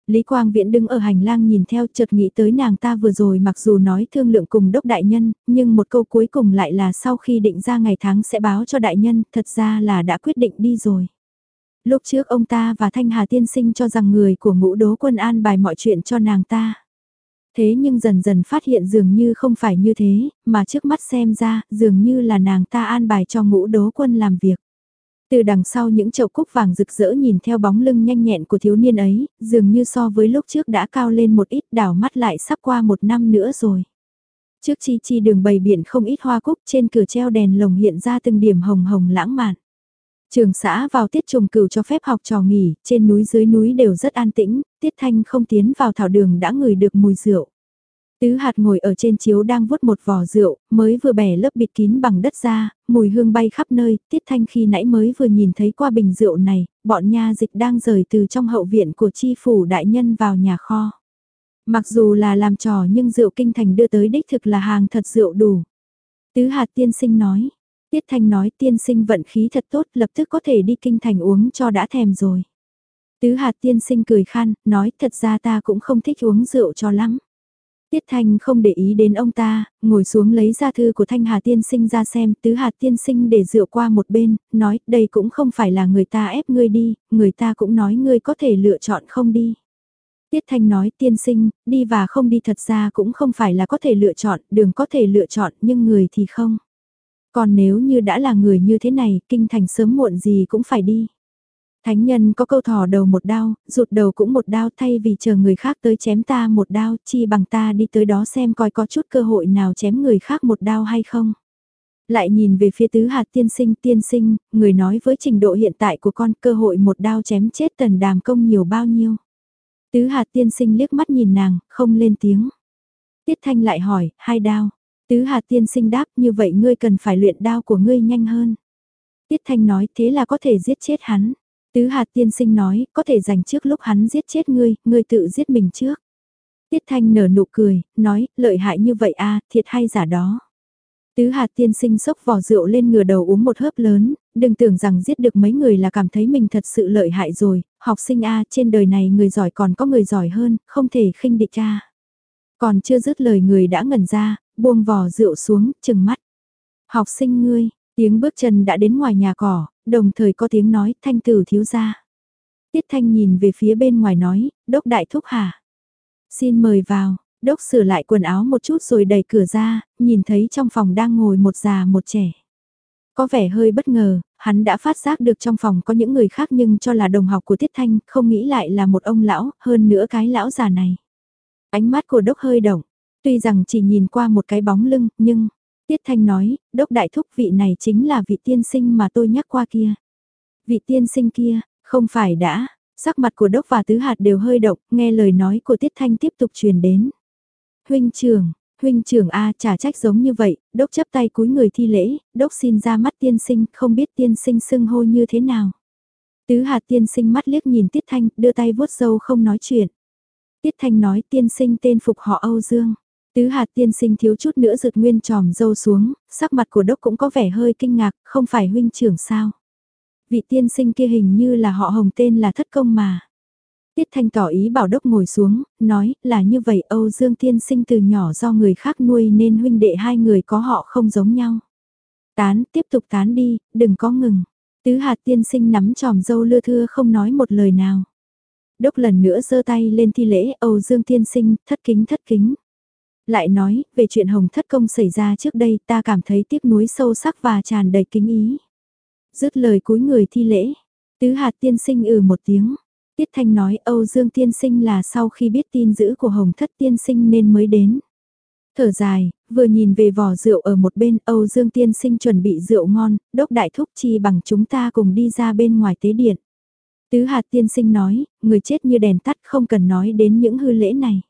Lý Quang Viễn đứng ở hành lang nhìn theo chợt nghĩ tới nàng ta vừa rồi mặc dù nói thương lượng cùng đốc đại nhân, nhưng một câu cuối cùng lại là sau khi định ra ngày tháng sẽ báo cho đại nhân, thật ra là đã quyết định đi rồi. Lúc trước ông ta và Thanh Hà tiên sinh cho rằng người của Ngũ Đố Quân an bài mọi chuyện cho nàng ta. Thế nhưng dần dần phát hiện dường như không phải như thế, mà trước mắt xem ra dường như là nàng ta an bài cho Ngũ Đố Quân làm việc. Từ đằng sau những chậu cúc vàng rực rỡ nhìn theo bóng lưng nhanh nhẹn của thiếu niên ấy, dường như so với lúc trước đã cao lên một ít, đảo mắt lại sắp qua một năm nữa rồi. Trước chi chi đường bày biển không ít hoa cúc, trên cửa treo đèn lồng hiện ra từng điểm hồng hồng lãng mạn. Trường xã vào tiết trùng cửu cho phép học trò nghỉ, trên núi dưới núi đều rất an tĩnh, Tiết Thanh không tiến vào thảo đường đã ngửi được mùi rượu. Tứ hạt ngồi ở trên chiếu đang vuốt một vò rượu, mới vừa bẻ lớp bịt kín bằng đất ra, mùi hương bay khắp nơi, Tiết Thanh khi nãy mới vừa nhìn thấy qua bình rượu này, bọn nha dịch đang rời từ trong hậu viện của chi phủ đại nhân vào nhà kho. Mặc dù là làm trò nhưng rượu kinh thành đưa tới đích thực là hàng thật rượu đủ. Tứ hạt tiên sinh nói, Tiết Thanh nói tiên sinh vận khí thật tốt lập tức có thể đi kinh thành uống cho đã thèm rồi. Tứ hạt tiên sinh cười khan, nói thật ra ta cũng không thích uống rượu cho lắm. Tiết Thanh không để ý đến ông ta, ngồi xuống lấy ra thư của Thanh Hà tiên sinh ra xem, Tứ hạt tiên sinh để rượu qua một bên, nói đây cũng không phải là người ta ép ngươi đi, người ta cũng nói ngươi có thể lựa chọn không đi. Tiết Thanh nói tiên sinh, đi và không đi thật ra cũng không phải là có thể lựa chọn, đường có thể lựa chọn nhưng người thì không. Còn nếu như đã là người như thế này, kinh thành sớm muộn gì cũng phải đi. Thánh nhân có câu thỏ đầu một đao, rụt đầu cũng một đao, thay vì chờ người khác tới chém ta một đao, chi bằng ta đi tới đó xem coi có chút cơ hội nào chém người khác một đao hay không. Lại nhìn về phía tứ hạt tiên sinh, tiên sinh, người nói với trình độ hiện tại của con cơ hội một đao chém chết tần đàm công nhiều bao nhiêu. Tứ hạt tiên sinh liếc mắt nhìn nàng, không lên tiếng. Tiết Thanh lại hỏi, hai đao. Tứ hạt tiên sinh đáp, như vậy ngươi cần phải luyện đao của ngươi nhanh hơn. Tiết Thanh nói, thế là có thể giết chết hắn. Tứ hạt tiên sinh nói, có thể dành trước lúc hắn giết chết ngươi, ngươi tự giết mình trước. Tiết Thanh nở nụ cười, nói, lợi hại như vậy à, thiệt hay giả đó. Tứ hạt tiên sinh xốc vò rượu lên ngửa đầu uống một hớp lớn, đừng tưởng rằng giết được mấy người là cảm thấy mình thật sự lợi hại rồi, học sinh a trên đời này người giỏi còn có người giỏi hơn, không thể khinh địch a. Còn chưa dứt lời người đã ngẩn ra, buông vò rượu xuống, chừng mắt. Học sinh ngươi, tiếng bước chân đã đến ngoài nhà cỏ, đồng thời có tiếng nói, Thanh tử thiếu gia. Tiết Thanh nhìn về phía bên ngoài nói, đốc đại thúc hả? Xin mời vào, đốc sửa lại quần áo một chút rồi đẩy cửa ra, nhìn thấy trong phòng đang ngồi một già một trẻ. Có vẻ hơi bất ngờ, hắn đã phát giác được trong phòng có những người khác nhưng cho là đồng học của Tiết Thanh, không nghĩ lại là một ông lão, hơn nữa cái lão già này. Ánh mắt của đốc hơi động, tuy rằng chỉ nhìn qua một cái bóng lưng, nhưng... Tiết Thanh nói, đốc đại thúc vị này chính là vị tiên sinh mà tôi nhắc qua kia. Vị tiên sinh kia, không phải đã, sắc mặt của đốc và tứ hạt đều hơi động, nghe lời nói của Tiết Thanh tiếp tục truyền đến. Huynh trưởng, huynh trưởng A trả trách giống như vậy, đốc chấp tay cúi người thi lễ, đốc xin ra mắt tiên sinh, không biết tiên sinh xưng hô như thế nào. Tứ hạt tiên sinh mắt liếc nhìn Tiết Thanh, đưa tay vuốt râu không nói chuyện. Tiết Thanh nói tiên sinh tên phục họ Âu Dương. Tứ hạt tiên sinh thiếu chút nữa rực nguyên tròm râu xuống, sắc mặt của đốc cũng có vẻ hơi kinh ngạc, không phải huynh trưởng sao. Vị tiên sinh kia hình như là họ Hồng tên là Thất Công mà. Tiết Thanh tỏ ý bảo đốc ngồi xuống, nói là như vậy Âu Dương tiên sinh từ nhỏ do người khác nuôi nên huynh đệ hai người có họ không giống nhau. Tán, tiếp tục tán đi, đừng có ngừng. Tứ hạt tiên sinh nắm tròm râu lưa thưa không nói một lời nào. Đốc lần nữa giơ tay lên thi lễ Âu Dương tiên sinh, thất kính thất kính. Lại nói, về chuyện Hồng Thất Công xảy ra trước đây ta cảm thấy tiếc nuối sâu sắc và tràn đầy kính ý. Dứt lời cúi người thi lễ, tứ hạt tiên sinh ừ một tiếng. Tiết Thanh nói Âu Dương tiên sinh là sau khi biết tin dữ của Hồng Thất tiên sinh nên mới đến. Thở dài, vừa nhìn về vò rượu ở một bên Âu Dương tiên sinh chuẩn bị rượu ngon, đốc đại thúc chi bằng chúng ta cùng đi ra bên ngoài tế điện. Tứ hạt tiên sinh nói, người chết như đèn tắt không cần nói đến những hư lễ này.